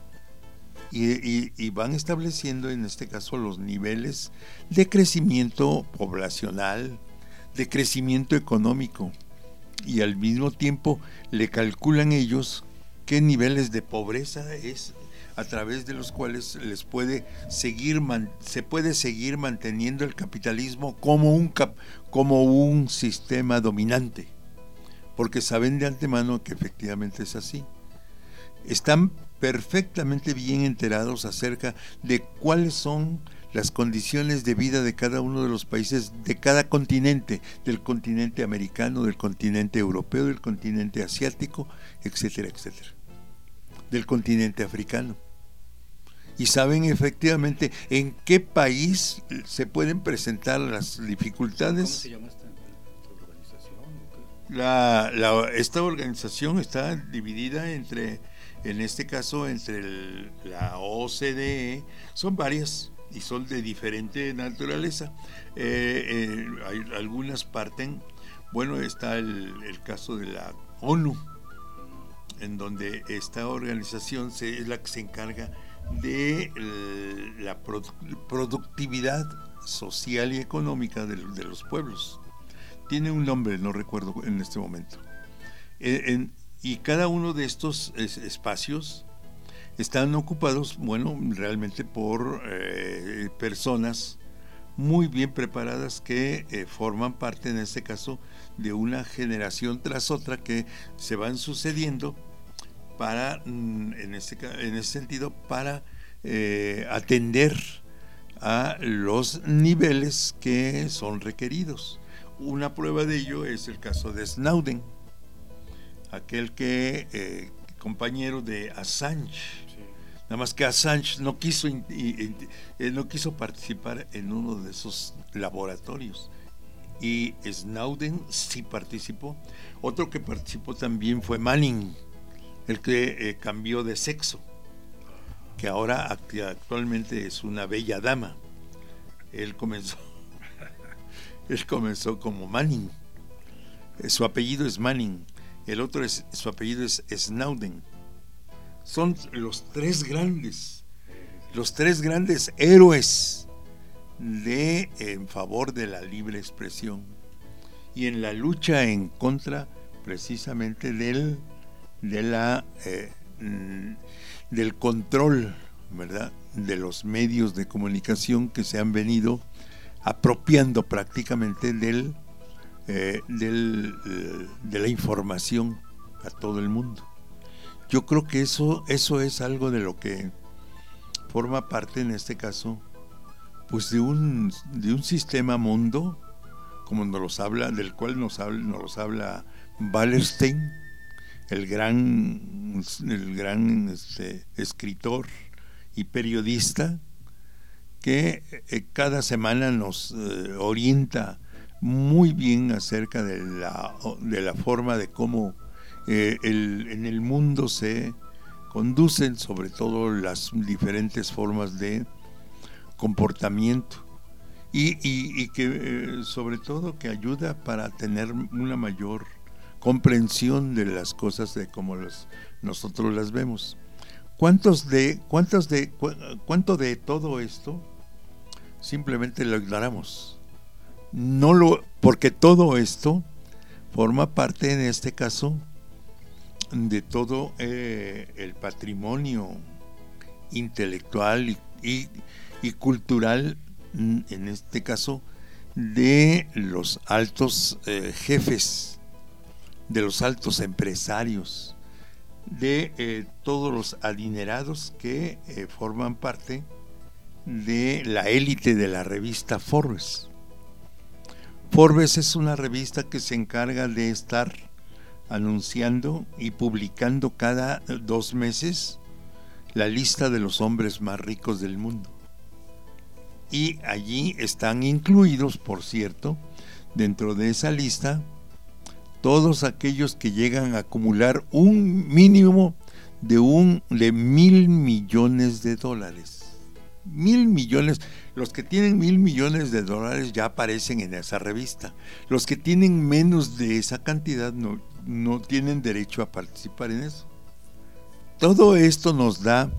Y, y, y van estableciendo en este caso los niveles de crecimiento poblacional, de crecimiento económico, y al mismo tiempo le calculan ellos qué niveles de pobreza es, a través de los cuales les puede seguir man, se puede seguir manteniendo el capitalismo como un cap, como un sistema dominante, porque saben de antemano que efectivamente es así. Están perfectamente bien enterados acerca de cuáles son las condiciones de vida de cada uno de los países de cada continente, del continente americano, del continente europeo, del continente asiático, etcétera, etcétera, del continente africano. Y saben efectivamente en qué país se pueden presentar las dificultades. ¿Cómo se llama esta organización? La, la, esta organización está dividida entre, en este caso, entre el, la O C D E, son varias y son de diferente naturaleza. Eh, eh, hay, algunas parten, bueno, está el, el caso de la ONU, en donde esta organización se, es la que se encarga de la productividad social y económica de, de los pueblos. Tiene un nombre, no recuerdo en este momento. En, en, y cada uno de estos es, espacios están ocupados, bueno, realmente por eh, personas muy bien preparadas que eh, forman parte, en este caso, de una generación tras otra que se van sucediendo para, en ese, en ese sentido, para eh, atender a los niveles que son requeridos. Una prueba de ello es el caso de Snowden, aquel que, eh, compañero de Assange, sí. Nada más que Assange no quiso, in, in, in, no quiso participar en uno de esos laboratorios, y Snowden sí participó. Otro que participó también fue Manning, el que eh, cambió de sexo, que ahora actualmente es una bella dama. Él comenzó él comenzó como Manning, su apellido es Manning, el otro es, su apellido es Snowden. Son los tres grandes los tres grandes héroes de en favor de la libre expresión y en la lucha en contra precisamente del de la eh, del control, ¿verdad?, de los medios de comunicación que se han venido apropiando prácticamente del, eh, del eh, de la información a todo el mundo. Yo creo que eso eso es algo de lo que forma parte en este caso pues de un, de un sistema mundo, como nos los habla, del cual nos habla, nos los habla Wallerstein, el gran, el gran este, escritor y periodista, que eh, cada semana nos eh, orienta muy bien acerca de la, de la forma de cómo eh, el, en el mundo se conducen, sobre todo las diferentes formas de comportamiento, y, y, y que eh, sobre todo que ayuda para tener una mayor comprensión de las cosas de cómo las, nosotros las vemos. ¿Cuántos de, cuántos de, cu, cuánto de todo esto simplemente lo ignoramos? No lo, porque todo esto forma parte, en este caso, de todo eh, el patrimonio intelectual y, y, y cultural, en este caso, de los altos eh, jefes, de los altos empresarios, de eh, todos los adinerados que eh, forman parte de la élite de la revista Forbes. Forbes es una revista que se encarga de estar anunciando y publicando cada dos meses la lista de los hombres más ricos del mundo. Y allí están incluidos, por cierto, dentro de esa lista, todos aquellos que llegan a acumular un mínimo de un de mil millones de dólares. Mil millones, los que tienen mil millones de dólares ya aparecen en esa revista. Los que tienen menos de esa cantidad no, no tienen derecho a participar en eso. Todo esto nos da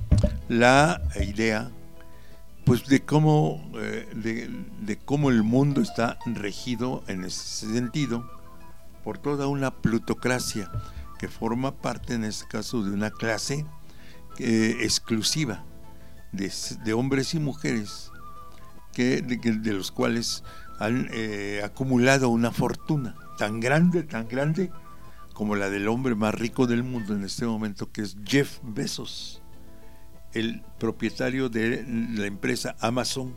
la idea, pues, de cómo, eh, de, de cómo el mundo está regido en ese sentido por toda una plutocracia que forma parte, en este caso, de una clase eh, exclusiva de, de hombres y mujeres que de, de los cuales han eh, acumulado una fortuna tan grande, tan grande como la del hombre más rico del mundo en este momento, que es Jeff Bezos, el propietario de la empresa Amazon.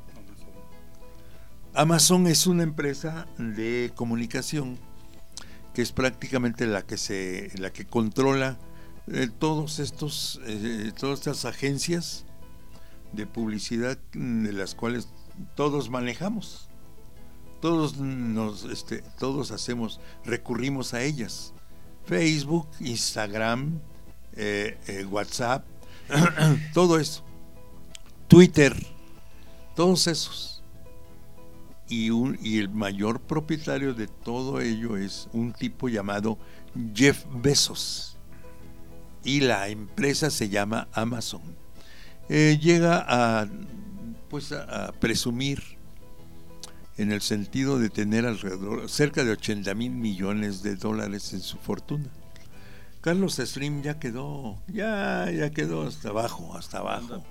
Amazon es una empresa de comunicación que es prácticamente la que se, la que controla eh, todos estos, eh, todas estas agencias de publicidad de las cuales todos manejamos, todos nos, este, todos hacemos, recurrimos a ellas: Facebook, Instagram, eh, eh, WhatsApp, todo eso, Twitter, todos esos. Y, un, y el mayor propietario de todo ello es un tipo llamado Jeff Bezos, y la empresa se llama Amazon. Eh, llega a, pues a, a presumir, en el sentido de tener alrededor cerca de ochenta mil millones de dólares en su fortuna. Carlos Slim ya quedó, ya, ya quedó hasta abajo, hasta abajo.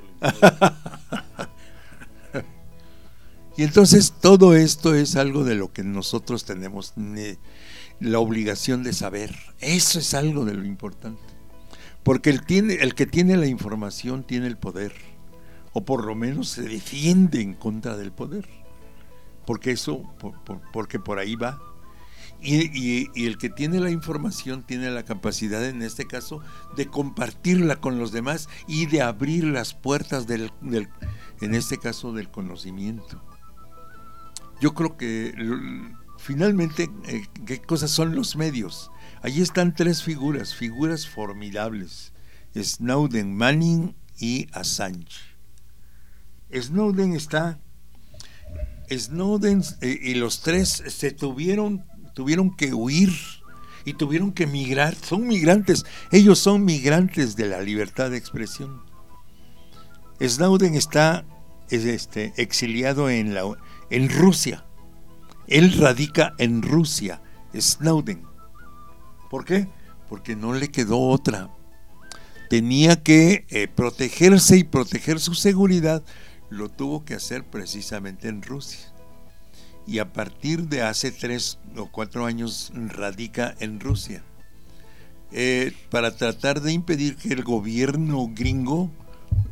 Y entonces todo esto es algo de lo que nosotros tenemos la obligación de saber. Eso es algo de lo importante. Porque el, tiene, el que tiene la información tiene el poder, o por lo menos se defiende en contra del poder, porque eso, por, por, porque por ahí va. Y, y, y el que tiene la información tiene la capacidad, en este caso, de compartirla con los demás y de abrir las puertas del, del en este caso, del conocimiento. Yo creo que finalmente, eh, ¿qué cosas son los medios? Allí están tres figuras, figuras formidables: Snowden, Manning y Assange. Snowden está, Snowden eh, y los tres se tuvieron, tuvieron que huir y tuvieron que migrar. Son migrantes, ellos son migrantes de la libertad de expresión. Snowden está es este, exiliado en, la, en Rusia. Él radica en Rusia, Snowden. ¿Por qué? Porque no le quedó otra. Tenía que eh, protegerse y proteger su seguridad. Lo tuvo que hacer precisamente en Rusia. Y a partir de hace tres o cuatro años radica en Rusia. Eh, para tratar de impedir que el gobierno gringo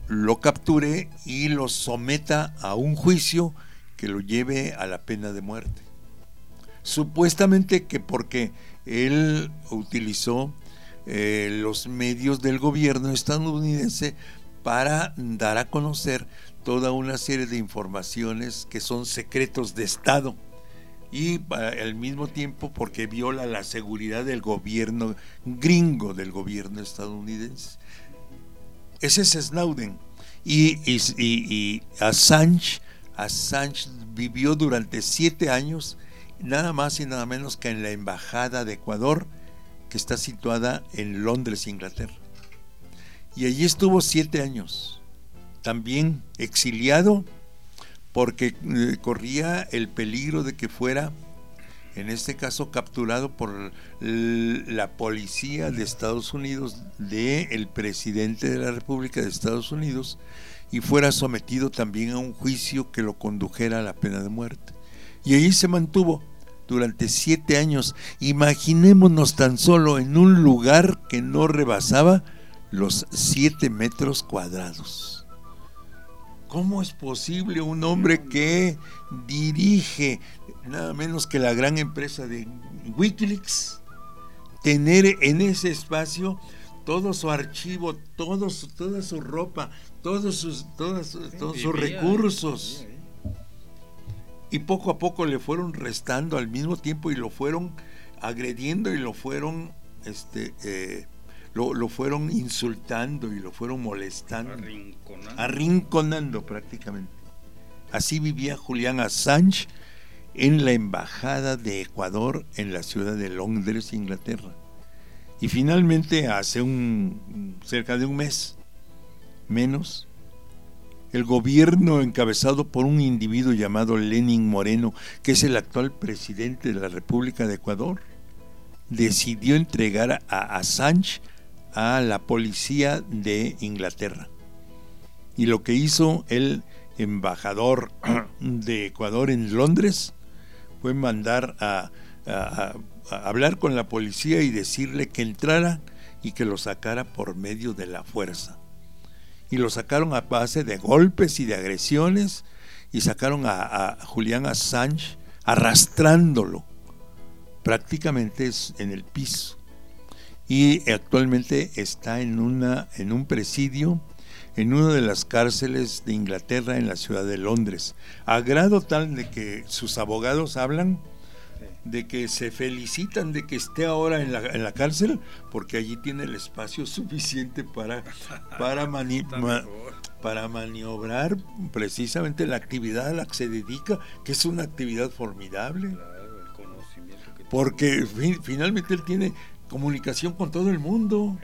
lo capture y lo someta a un juicio que lo lleve a la pena de muerte. Supuestamente que porque él utilizó eh, los medios del gobierno estadounidense para dar a conocer toda una serie de informaciones que son secretos de Estado, y al mismo tiempo porque viola la seguridad del gobierno gringo, del gobierno estadounidense. Ese es Snowden. Y, y, y, y Assange, Assange vivió durante siete años, nada más y nada menos que en la embajada de Ecuador, que está situada en Londres, Inglaterra. Y allí estuvo siete años, también exiliado, porque eh, corría el peligro de que fuera, en este caso, capturado por la policía de Estados Unidos, del presidente de la República de Estados Unidos, y fuera sometido también a un juicio que lo condujera a la pena de muerte. Y allí se mantuvo durante siete años. Imaginémonos tan solo en un lugar que no rebasaba los siete metros cuadrados. ¿Cómo es posible un hombre que dirige nada menos que la gran empresa de Wikileaks tener en ese espacio todo su archivo, todo su, toda su ropa, todos sus, todas, todos sus recursos? Y poco a poco le fueron restando al mismo tiempo y lo fueron agrediendo y lo fueron este eh, Lo, lo fueron insultando y lo fueron molestando, arrinconando. arrinconando prácticamente. Así vivía Julian Assange en la embajada de Ecuador en la ciudad de Londres, Inglaterra. Y finalmente, hace un cerca de un mes menos, el gobierno encabezado por un individuo llamado Lenín Moreno, que es el actual presidente de la República de Ecuador, decidió entregar a Assange a la policía de Inglaterra. Y lo que hizo el embajador de Ecuador en Londres fue mandar a, a, a hablar con la policía y decirle que entrara y que lo sacara por medio de la fuerza. Y lo sacaron a base de golpes y de agresiones, y sacaron a, a Julian Assange arrastrándolo prácticamente en el piso. Y actualmente está en una en un presidio en una de las cárceles de Inglaterra, en la ciudad de Londres, a grado tal de que sus abogados hablan de que se felicitan de que esté ahora en la, en la cárcel, porque allí tiene el espacio suficiente para para, mani, ma, para maniobrar precisamente la actividad a la que se dedica, que es una actividad formidable. Claro, el conocimiento que porque fin, finalmente él tiene comunicación con todo el mundo.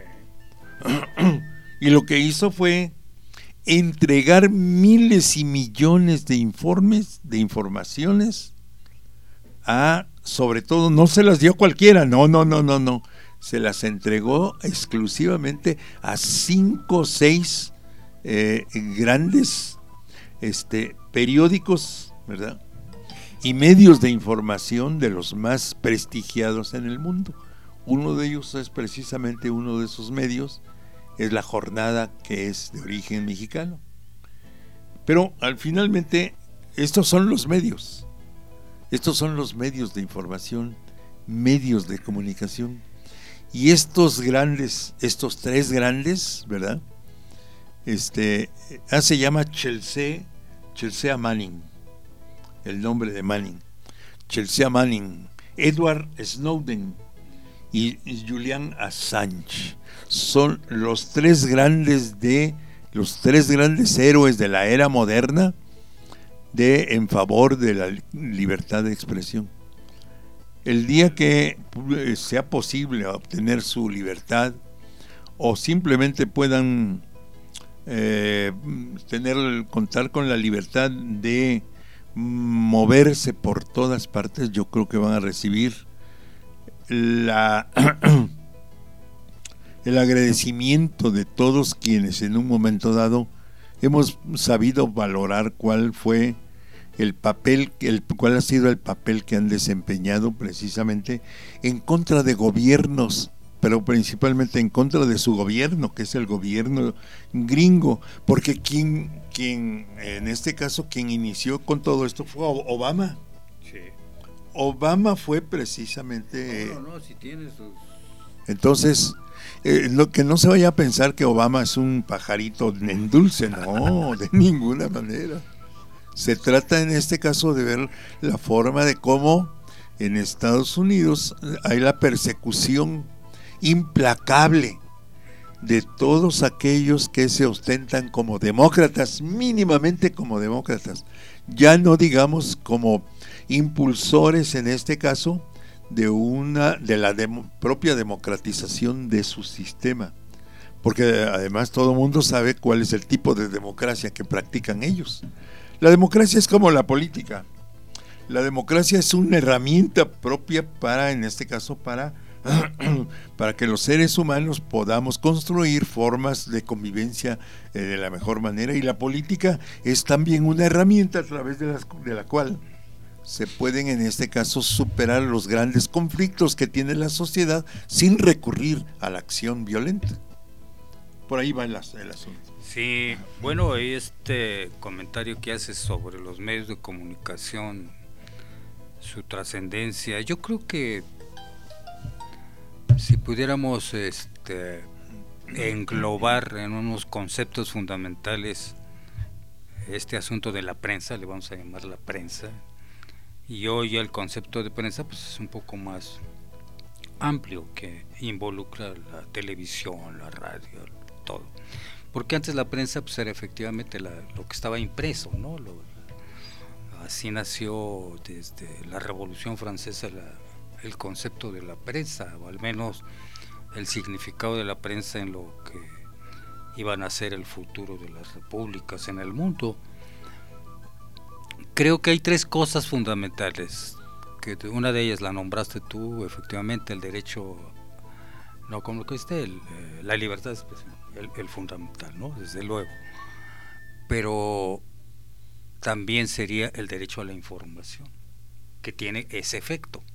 Y lo que hizo fue entregar miles y millones de informes, de informaciones a, sobre todo, no se las dio a cualquiera, no, no, no, no, no, se las entregó exclusivamente a cinco o seis eh, grandes este, periódicos, ¿verdad? Y medios de información de los más prestigiados en el mundo. Uno de ellos es precisamente uno de esos medios, es La Jornada, que es de origen mexicano. Pero al finalmente estos son los medios, estos son los medios de información, medios de comunicación. Y estos grandes, estos tres grandes, ¿verdad? Este, ah, se llama Chelsea, Chelsea Manning, el nombre de Manning, Chelsea Manning, Edward Snowden y Julian Assange. Son los tres grandes de los tres grandes héroes de la era moderna de en favor de la libertad de expresión. El día que sea posible obtener su libertad, o simplemente puedan eh, tener contar con la libertad de moverse por todas partes, yo creo que van a recibir la el agradecimiento de todos quienes en un momento dado hemos sabido valorar cuál fue el papel, el, cuál ha sido el papel que han desempeñado precisamente en contra de gobiernos pero principalmente en contra de su gobierno, que es el gobierno gringo, porque quien, quien en este caso, quien inició con todo esto fue Obama. Sí. Obama fue precisamente... No, no, no, si tiene sus... Entonces, eh, lo que no se vaya a pensar que Obama es un pajarito en dulce, no, de ninguna manera. Se trata en este caso de ver la forma de cómo en Estados Unidos hay la persecución implacable de todos aquellos que se ostentan como demócratas, mínimamente como demócratas, ya no digamos como impulsores en este caso de una de la demo, propia democratización de su sistema, porque además todo el mundo sabe cuál es el tipo de democracia que practican ellos. La democracia es como la política. La democracia es una herramienta propia para, en este caso, para, para que los seres humanos podamos construir formas de convivencia eh, de la mejor manera, y la política es también una herramienta a través de, las, de la cual se pueden, en este caso, superar los grandes conflictos que tiene la sociedad sin recurrir a la acción violenta. Por ahí va el, el asunto. Sí, bueno, este comentario que haces sobre los medios de comunicación, su trascendencia, yo creo que si pudiéramos este, englobar en unos conceptos fundamentales este asunto de la prensa, le vamos a llamar la prensa, y hoy el concepto de prensa pues es un poco más amplio, que involucra la televisión, la radio, todo. Porque antes la prensa pues era efectivamente la, lo que estaba impreso, ¿no? Lo, así nació desde la Revolución Francesa la, el concepto de la prensa, o al menos el significado de la prensa en lo que iban a ser el futuro de las repúblicas en el mundo. Creo que hay tres cosas fundamentales, que una de ellas la nombraste tú, efectivamente, el derecho, no como lo que esté, el, la libertad de expresión, el, el fundamental, ¿no? Desde luego, pero también sería el derecho a la información, que tiene ese efecto.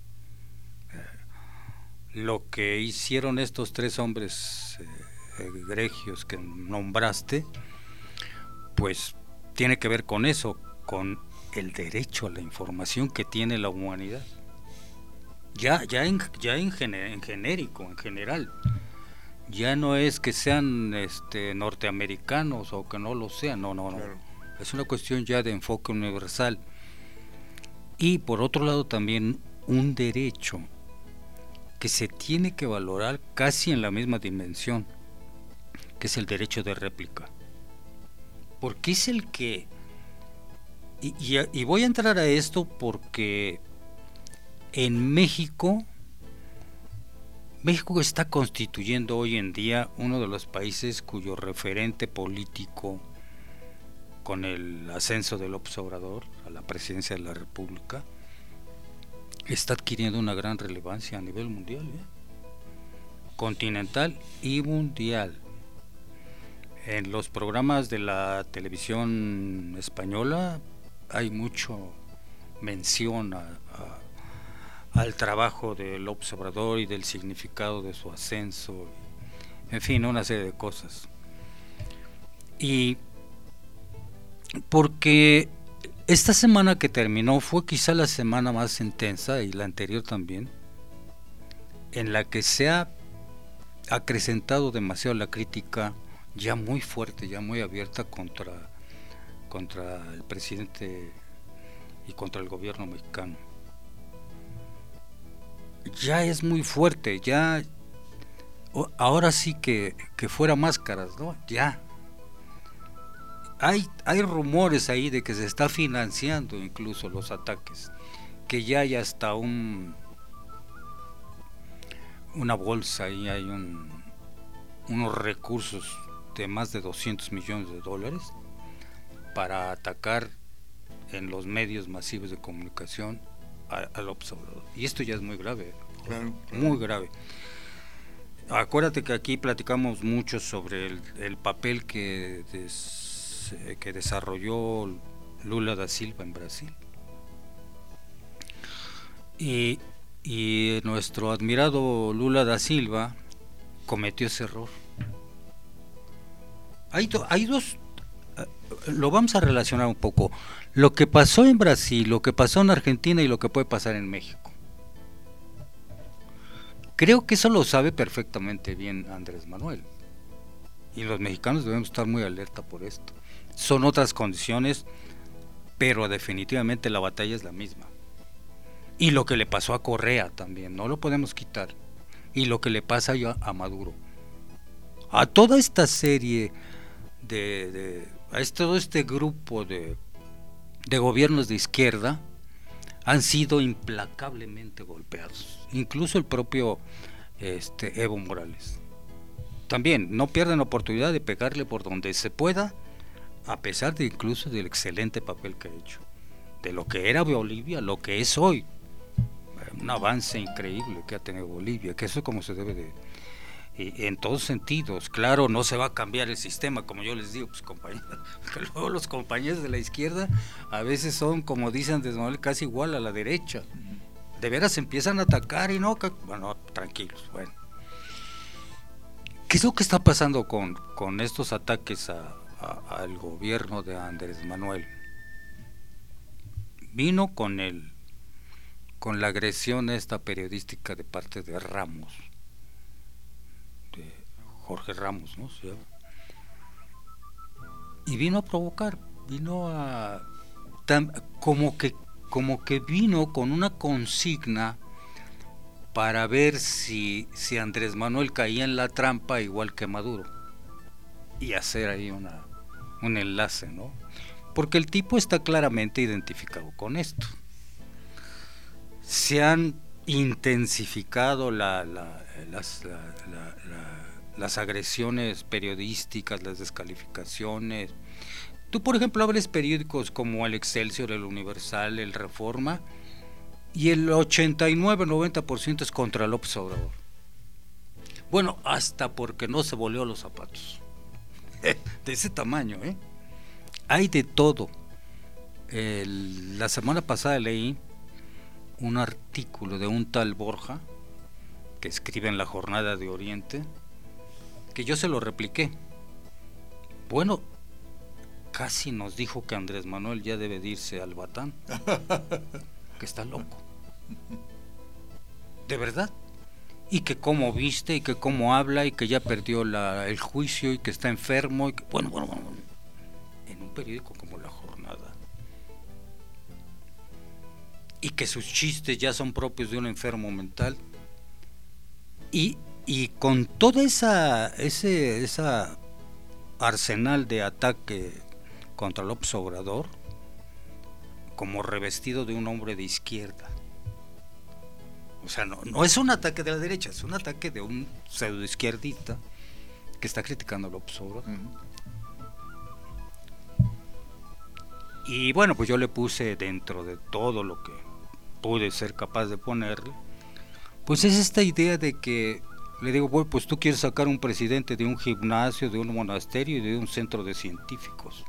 Lo que hicieron estos tres hombres eh, egregios que nombraste, pues tiene que ver con eso, con el derecho a la información que tiene la humanidad. Ya, ya, en, ya en, gener, en genérico, en general. Ya no es que sean este, norteamericanos o que no lo sean, no, no, no. Claro. Es una cuestión ya de enfoque universal. Y por otro lado también un derecho que se tiene que valorar casi en la misma dimensión, que es el derecho de réplica. Porque es el que... Y, y, y voy a entrar a esto porque en México, México está constituyendo hoy en día uno de los países cuyo referente político, con el ascenso de López Obrador a la presidencia de la República, está adquiriendo una gran relevancia a nivel mundial, ¿eh? Continental y mundial. En los programas de la televisión española hay mucho mención a, a, al trabajo de López Obrador y del significado de su ascenso, en fin, una serie de cosas. Y porque esta semana que terminó fue quizá la semana más intensa, y la anterior también, en la que se ha acrecentado demasiado la crítica ya muy fuerte, ya muy abierta contra, contra el presidente y contra el gobierno mexicano. Ya es muy fuerte, ya ahora sí que, que fuera máscaras, ¿no? Ya. Hay, hay rumores ahí de que se está financiando incluso los ataques, que ya hay hasta un una bolsa y hay un, unos recursos de más de doscientos millones de dólares para atacar en los medios masivos de comunicación al observador. Y esto ya es muy grave, claro, claro. muy grave. Acuérdate que aquí platicamos mucho sobre el, el papel que des, que desarrolló Lula da Silva en Brasil, y, y nuestro admirado Lula da Silva cometió ese error. Hay, do, hay dos, lo vamos a relacionar un poco, lo que pasó en Brasil, lo que pasó en Argentina y lo que puede pasar en México. Creo que eso lo sabe perfectamente bien Andrés Manuel, y los mexicanos debemos estar muy alerta por esto. Son otras condiciones, pero definitivamente la batalla es la misma. Y lo que le pasó a Correa también, no lo podemos quitar. Y lo que le pasa a Maduro. A toda esta serie de, de a este, todo este grupo de, de gobiernos de izquierda han sido implacablemente golpeados. Incluso el propio este, Evo Morales. También no pierden oportunidad de pegarle por donde se pueda, a pesar de incluso del excelente papel que ha hecho. De lo que era Bolivia, lo que es hoy. Un avance increíble que ha tenido Bolivia, que eso es como se debe de, y en todos sentidos. Claro, no se va a cambiar el sistema, como yo les digo, pues compañeros, que luego los compañeros de la izquierda a veces son, como dicen Andrés Manuel, casi igual a la derecha. De veras empiezan a atacar y no, bueno, tranquilos, bueno. ¿Qué es lo que está pasando con, con estos ataques a, a, al gobierno de Andrés Manuel? Vino con el con la agresión esta periodística de parte de Ramos, de Jorge Ramos, ¿no? ¿Sí? Y vino a provocar, vino a tam, como que como que vino con una consigna para ver si si Andrés Manuel caía en la trampa igual que Maduro y hacer ahí una un enlace, ¿no? Porque el tipo está claramente identificado con esto. Se han intensificado la, la, las, la, la, la, las agresiones periodísticas, las descalificaciones. Tú, por ejemplo, abres periódicos como el Excelsior, el Universal, el Reforma, y el ochenta y nueve noventa por ciento es contra López Obrador. Bueno, hasta porque no se volvió los zapatos. De ese tamaño, ¿eh? Hay de todo. El, la semana pasada leí un artículo de un tal Borja que escribe en La Jornada de Oriente, que yo se lo repliqué. Bueno, casi nos dijo que Andrés Manuel ya debe de irse al Batán, que está loco, de verdad, y que cómo viste y que cómo habla y que ya perdió la, el juicio y que está enfermo y que, bueno, bueno, bueno, en un periódico como La Jornada, y que sus chistes ya son propios de un enfermo mental, y, y con toda esa ese esa arsenal de ataque contra López Obrador, como revestido de un hombre de izquierda. O sea, no, no es un ataque de la derecha, es un ataque de un pseudo izquierdista que está criticando a López Obrador. Uh-huh. Y bueno, pues yo le puse dentro de todo lo que pude ser capaz de ponerle, pues es esta idea de que le digo, bueno, pues tú quieres sacar un presidente de un gimnasio, de un monasterio y de un centro de científicos,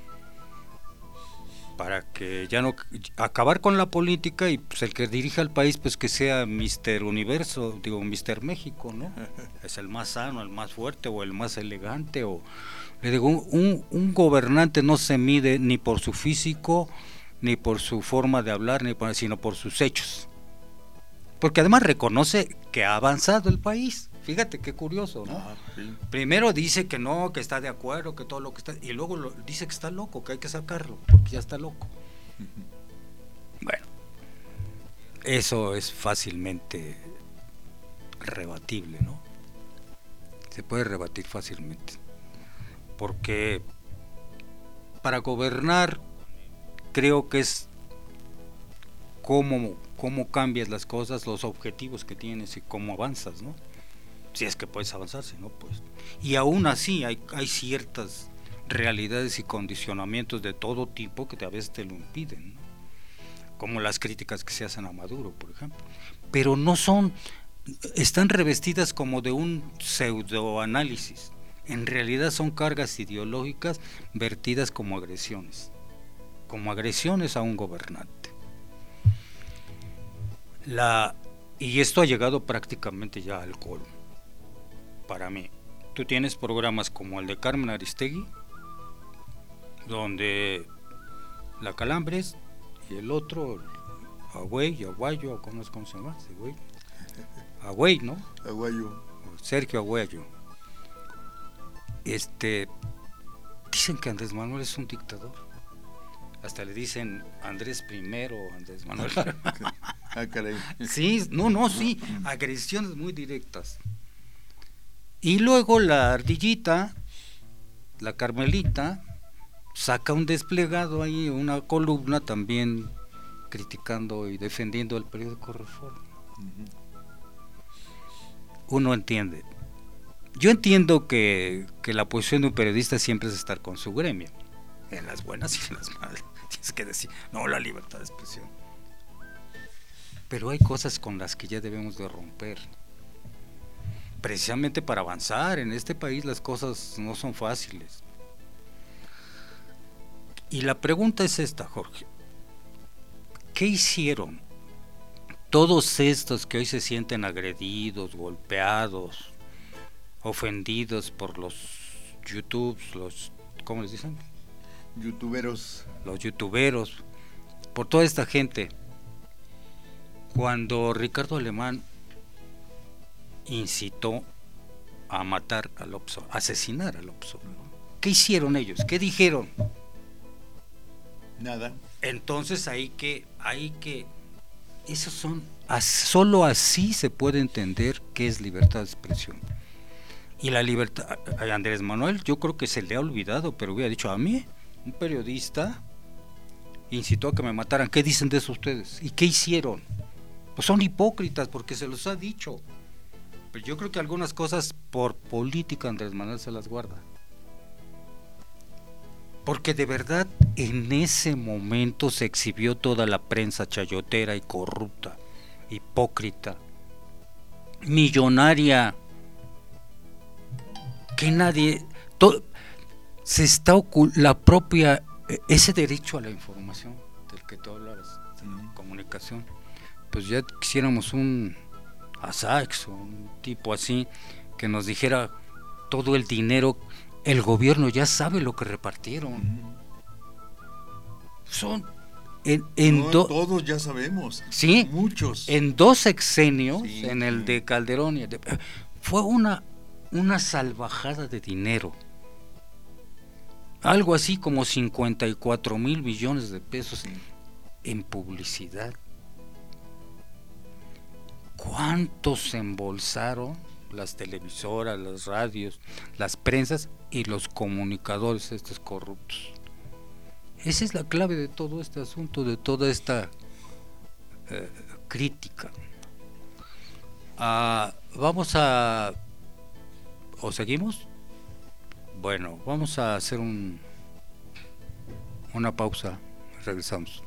para que ya no acabar con la política, y pues el que dirija el país pues que sea mister Universo, digo mister México, ¿no? Es el más sano, el más fuerte o el más elegante, o le digo, un, un gobernante no se mide ni por su físico, ni por su forma de hablar, ni por, sino por sus hechos. Porque además reconoce que ha avanzado el país. Fíjate qué curioso, ¿no? Ah, sí. Primero dice que no, que está de acuerdo, que todo lo que está, y luego lo, dice que está loco, que hay que sacarlo, porque ya está loco. Bueno, eso es fácilmente rebatible, ¿no? Se puede rebatir fácilmente. Porque para gobernar creo que es cómo, cómo cambias las cosas, los objetivos que tienes y cómo avanzas, ¿no? Si es que puedes avanzar, si no, pues. Y aún así hay, hay ciertas realidades y condicionamientos de todo tipo que a veces te lo impiden, ¿no? Como las críticas que se hacen a Maduro, por ejemplo. Pero no son, están revestidas como de un pseudoanálisis. En realidad son cargas ideológicas vertidas como agresiones, como agresiones a un gobernante. La, y esto ha llegado prácticamente ya al colmo. para mí. Tú tienes programas como el de Carmen Aristegui, donde la Calambres y el otro, Agüey, Aguayo, ¿cómo es cómo se llama? Agüey, Agüey, ¿no? Aguayo. Sergio Aguayo. Este, dicen que Andrés Manuel es un dictador. Hasta le dicen Andrés primero, Andrés Manuel. Ah, caray. Sí, no, no, sí, agresiones muy directas. Y luego la ardillita, la Carmelita, saca un desplegado ahí, una columna también criticando y defendiendo el periódico Reforma. Uno entiende. Yo entiendo que, que la posición de un periodista siempre es estar con su gremio, en las buenas y en las malas. Tienes que decir, no, la libertad de expresión. Pero hay cosas con las que ya debemos de romper. Precisamente para avanzar en este país las cosas no son fáciles. Y la pregunta es esta, Jorge. ¿Qué hicieron todos estos que hoy se sienten agredidos, golpeados, ofendidos por los YouTubes, los, ¿cómo les dicen? Youtuberos. Los youtuberos, por toda esta gente, cuando Ricardo Alemán incitó a matar a López, a asesinar a López Obrador? ¿Qué hicieron ellos? ¿Qué dijeron? Nada. Entonces hay que, hay que, esos son, solo así se puede entender qué es libertad de expresión. Y la libertad, a Andrés Manuel yo creo que se le ha olvidado, pero hubiera dicho, a mí, un periodista incitó a que me mataran. ¿Qué dicen de eso ustedes? ¿Y qué hicieron? Pues son hipócritas porque se los ha dicho. Pero yo creo que algunas cosas por política Andrés Manuel se las guarda. Porque de verdad en ese momento se exhibió toda la prensa chayotera y corrupta, hipócrita, millonaria, que nadie, to, se está ocult, la propia, ese derecho a la información del que tú hablabas, mm. comunicación, pues ya quisiéramos un Asax, un tipo así, que nos dijera todo el dinero. El gobierno ya sabe lo que repartieron. Mm. Son en, en no, do, todos ya sabemos. Sí, muchos. En dos sexenios, sí, en el sí. de Calderón, y el de, fue una una salvajada de dinero. Algo así como cincuenta y cuatro mil millones de pesos sí. en publicidad. ¿Cuántos se embolsaron las televisoras, las radios, las prensas y los comunicadores estos corruptos? Esa es la clave de todo este asunto, de toda esta eh, crítica. Ah, vamos a... ¿O seguimos? Bueno, vamos a hacer un una pausa. Regresamos.